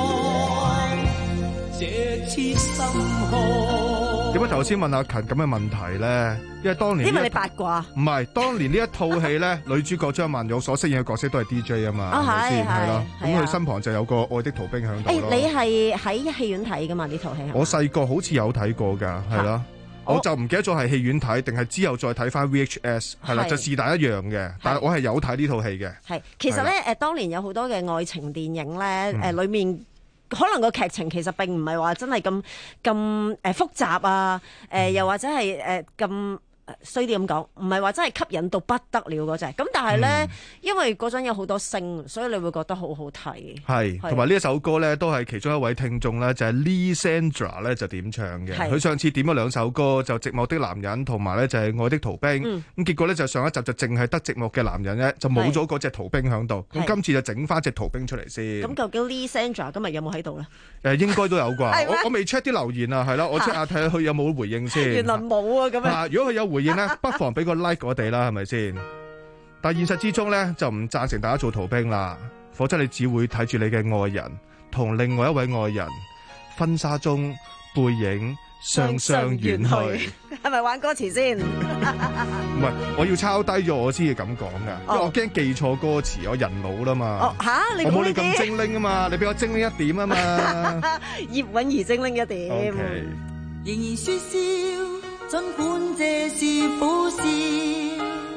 這次心寒。 點解頭先問阿勤咁嘅問題咧？因為當年因為你八卦， 唔係當年呢一套戲咧，女主角張曼玉所飾演嘅角色都係 D J 啊嘛，係咪先？係咯，咁佢身旁就有個愛的逃兵喺度咯。 誒，你係喺戲院睇噶嘛？呢套戲我細個好似有睇過㗎，係啦，我就唔記得咗係戲院睇定係之後再睇翻 V H S， 係啦，就是但一樣嘅。但係我係有睇呢套戲嘅。係， 其實咧誒，當年有好多嘅愛情電影咧，誒裡面。可能個劇情其實並唔係話真係咁咁誒複雜啊，誒、呃、又或者係誒咁衰啲咁講，唔係話真係吸引到不得了嗰隻。咁但係咧，嗯、因為嗰陣有好多星，所以你會覺得好好睇。係， 同埋呢一首歌咧，都係其中一位聽眾咧，就係 Lee Sandra 咧就點唱嘅。佢上次點咗兩首歌，就寂寞的男人同埋咧就係愛的逃兵。咁、嗯、結果咧就上一集就淨係得寂寞嘅男人咧，就冇咗嗰隻逃兵喺度。咁今次就整翻隻逃兵出嚟先。咁究竟 Lee Sandra 今日有冇喺度咧？ 誒應該都有啩。我我未 check 啲留言啊，係啦，我 check 下睇下佢有冇回應先。 原來冇啊，咁樣。 如果佢有回應咧，不妨俾個 like 我哋啦，係咪先？但現實之中咧，就唔贊成大家做逃兵啦，否則你只會睇住你嘅愛人同另外一位愛人婚紗中背影雙雙遠去。 係咪玩歌詞先？ 唔係，我要抄低咗我先至咁講噶，因為我驚記錯歌詞，我人老啦嘛。 哦吓，你我冇你咁精靈啊嘛，你俾我精靈一點啊嘛。 葉韻儀精靈一點。 Okay. 仍然說笑，儘管這是苦事，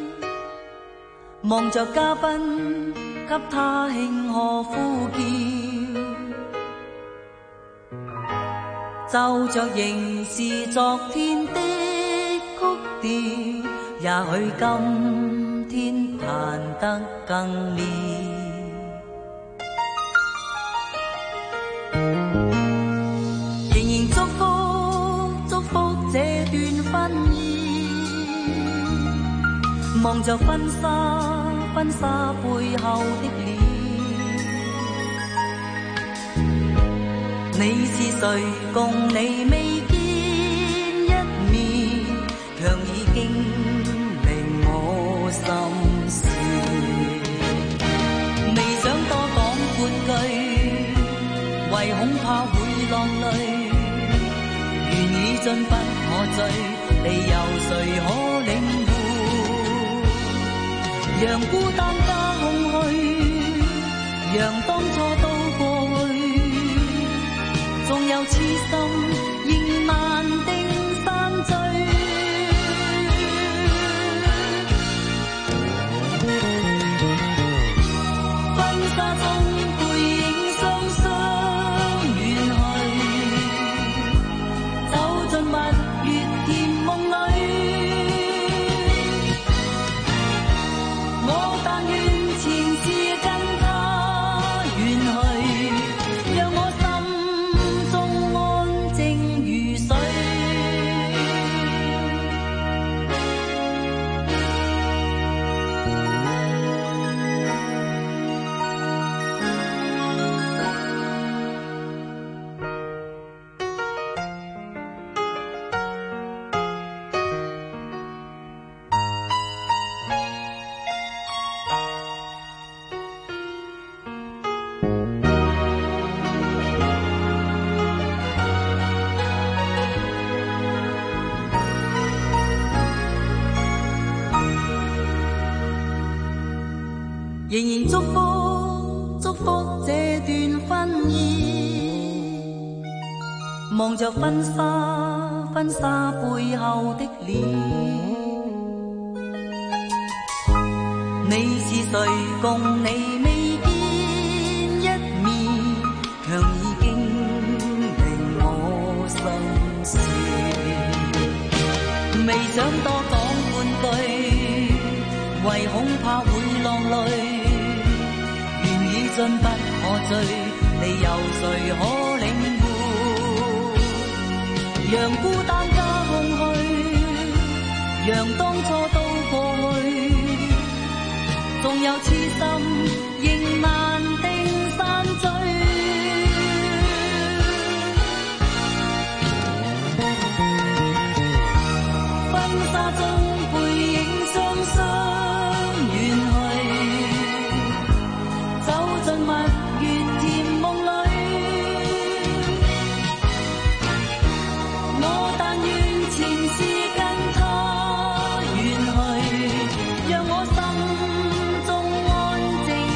望着嘉賓給他慶賀呼叫，就着仍是昨天的曲調，也許今天彈得更烈。仍然祝福祝福這段婚姻，望着婚紗婚紗背後的臉，你是誰共你未見一面，卻已經令我心事。未想多講半句，唯恐怕會浪淚，緣已盡不可追，理由誰可領會？讓孤單加空虛，讓當初都過去，縱有痴心仍難定散聚。婚紗中背影雙雙遠去，走進蜜月甜夢裏。我但願前事跟他遠去，讓我心中安靜如水。仍然祝福祝福這段婚姻，望着婚紗婚紗背後的臉，你是誰共你未見一面，卻已經令我心事。未想多講半句，唯恐怕會浪淚，盡不可追，理由誰可領會？讓孤單加空虛，讓當初都過去，縱有痴心仍難定散聚。婚紗中背影雙雙遠去，走進蜜月甜夢裏。我但願前事跟他遠去，讓我心中安靜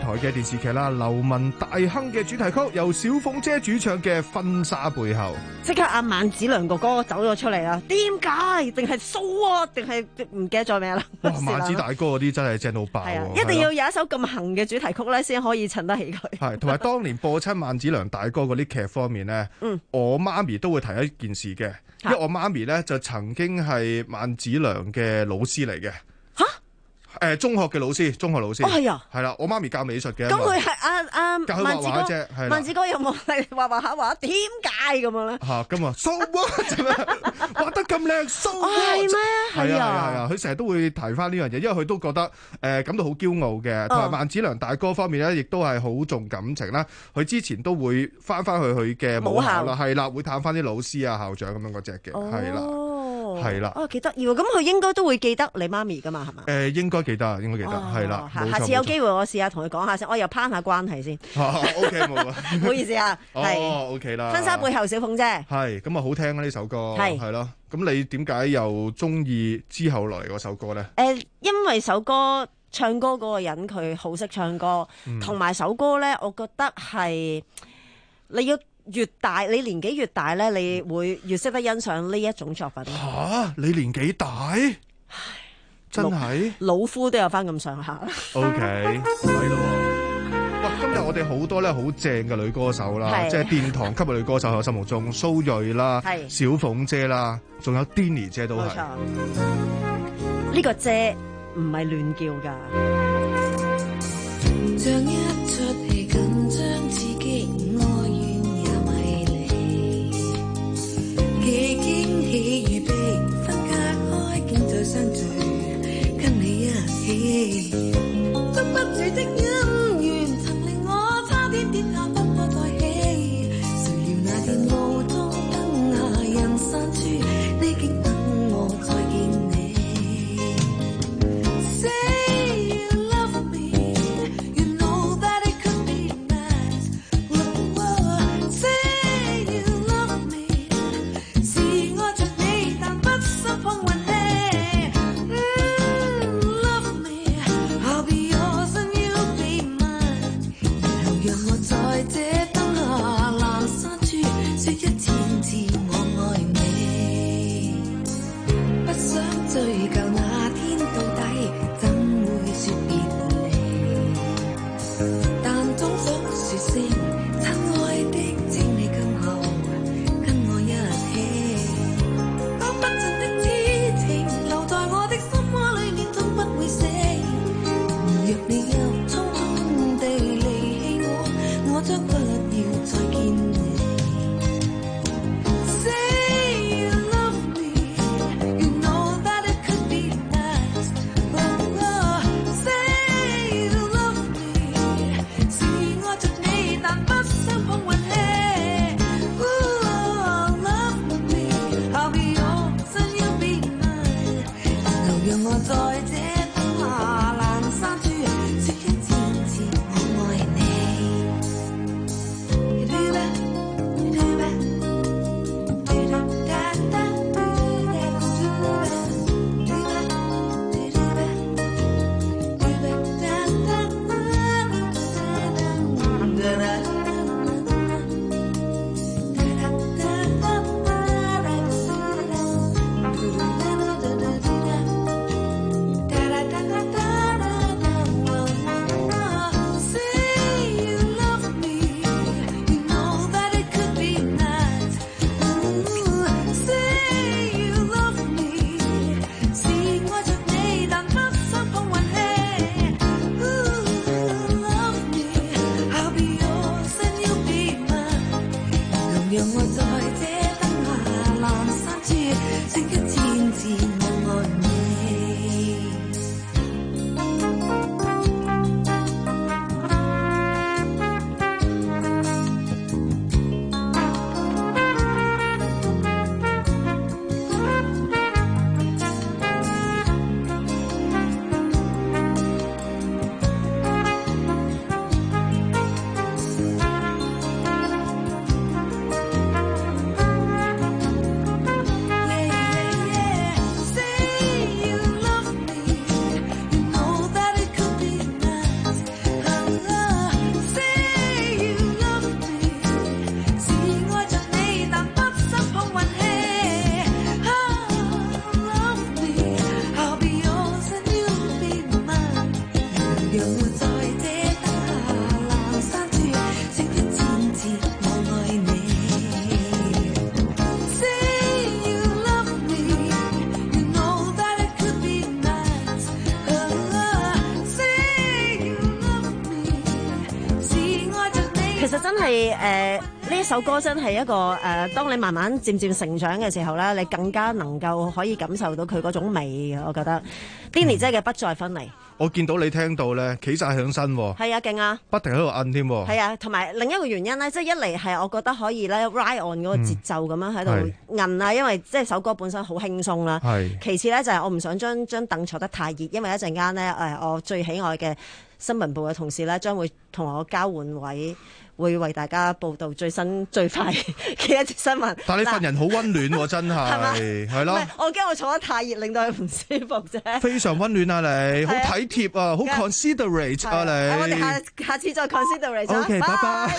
台嘅電視劇啦，《流氓大亨》嘅主題曲由小鳳姐主唱嘅《婚紗背後》。 即刻阿萬梓良哥哥走咗出嚟啦！點解？定係蘇啊？定係唔記得咗咩啦？ 哇！萬梓大哥嗰啲真係正到爆喎！ 係啊，一定要有一首咁行嘅主題曲咧，先可以襯得起佢。 係，同埋當年播親萬梓良大哥嗰啲劇方面咧，嗯，我媽咪都會提一件事嘅，因為我媽咪咧就曾經係萬梓良嘅老師嚟嘅。誒，中學嘅老師，中學老師。哦，係啊。係啦，我媽咪教美術嘅。 咁佢係阿阿教佢畫畫啫，係啦。 萬梓哥有冇係畫畫下畫？點解咁樣咧？ 嚇，咁啊 ，so what 啫咩？畫得咁靚 ，so what？ 係咩？ 係啊係啊，佢成日都會提翻呢樣嘢，因為佢都覺得誒感到好驕傲嘅。同埋萬梓良大哥方面咧，亦都係好重感情啦。佢之前都會翻翻去佢嘅母校啦，係啦，會探翻啲老師啊、校長咁樣嗰隻嘅，係啦。係啦， 哦，幾得意喎！咁佢應該都會記得你媽咪噶嘛，係嘛？ 誒，應該記得，應該記得，係啦。 下次有機會我試下同佢講下先，我又攀下關係先。 O K， 冇啊， 唔好意思啊。 哦，O K 啦。 婚紗背後小鳳姐。 係，咁啊好聽啊呢首歌，係係咯。咁你點解又中意之後落嚟嗰首歌咧？誒， 因為首歌唱歌嗰個人佢好識唱歌，同埋首歌咧，我覺得係你要。越大你年紀越大咧，你會越識得欣賞呢一種作品。 吓、啊，你年紀大，真係老，老夫都有翻咁上下。 O K， 係咯。哇，今日我哋好多咧好正嘅女歌手啦，即係殿堂級嘅女歌手喺我心目中，蘇芮啦，小鳳姐啦，仲有 Denny 姐都係。冇錯， 呢個姐唔係亂叫噶。像一出戲緊張刺激愛怨也迷離，幾驚喜與悲分隔開，竟再相聚，跟你一起，捉不住的恩怨曾令我差點跌下不可再起，誰料那天路中燈下人散處，你竟等我再見你。 其實真係誒呢一首歌真係一個誒、呃，當你慢慢漸漸成長嘅時候咧，你更加能夠可以感受到佢嗰種美嘅。我覺得 Denny 姐嘅不再分離。 我見到你聽到咧，企晒響身喎。 係啊，勁啊！ 不停喺度摁添。 係啊，同埋另一個原因咧，即係一嚟係我覺得可以咧 ride on 嗰個節奏咁樣喺度摁啊，因為即係首歌本身好輕鬆啦。其次咧就係我唔想將張凳坐得太熱，因為一陣間咧誒我最喜愛嘅新聞部嘅同事咧將會同我交換位，會為大家報道最新最快嘅一節新聞。 但你份人好溫暖喎，真係係咯。 我驚我坐得太熱，令到佢唔舒服啫。 非常溫暖啊你，好體貼啊，好 considerate 啊你。 我哋下下次再 considerate。 OK，拜拜。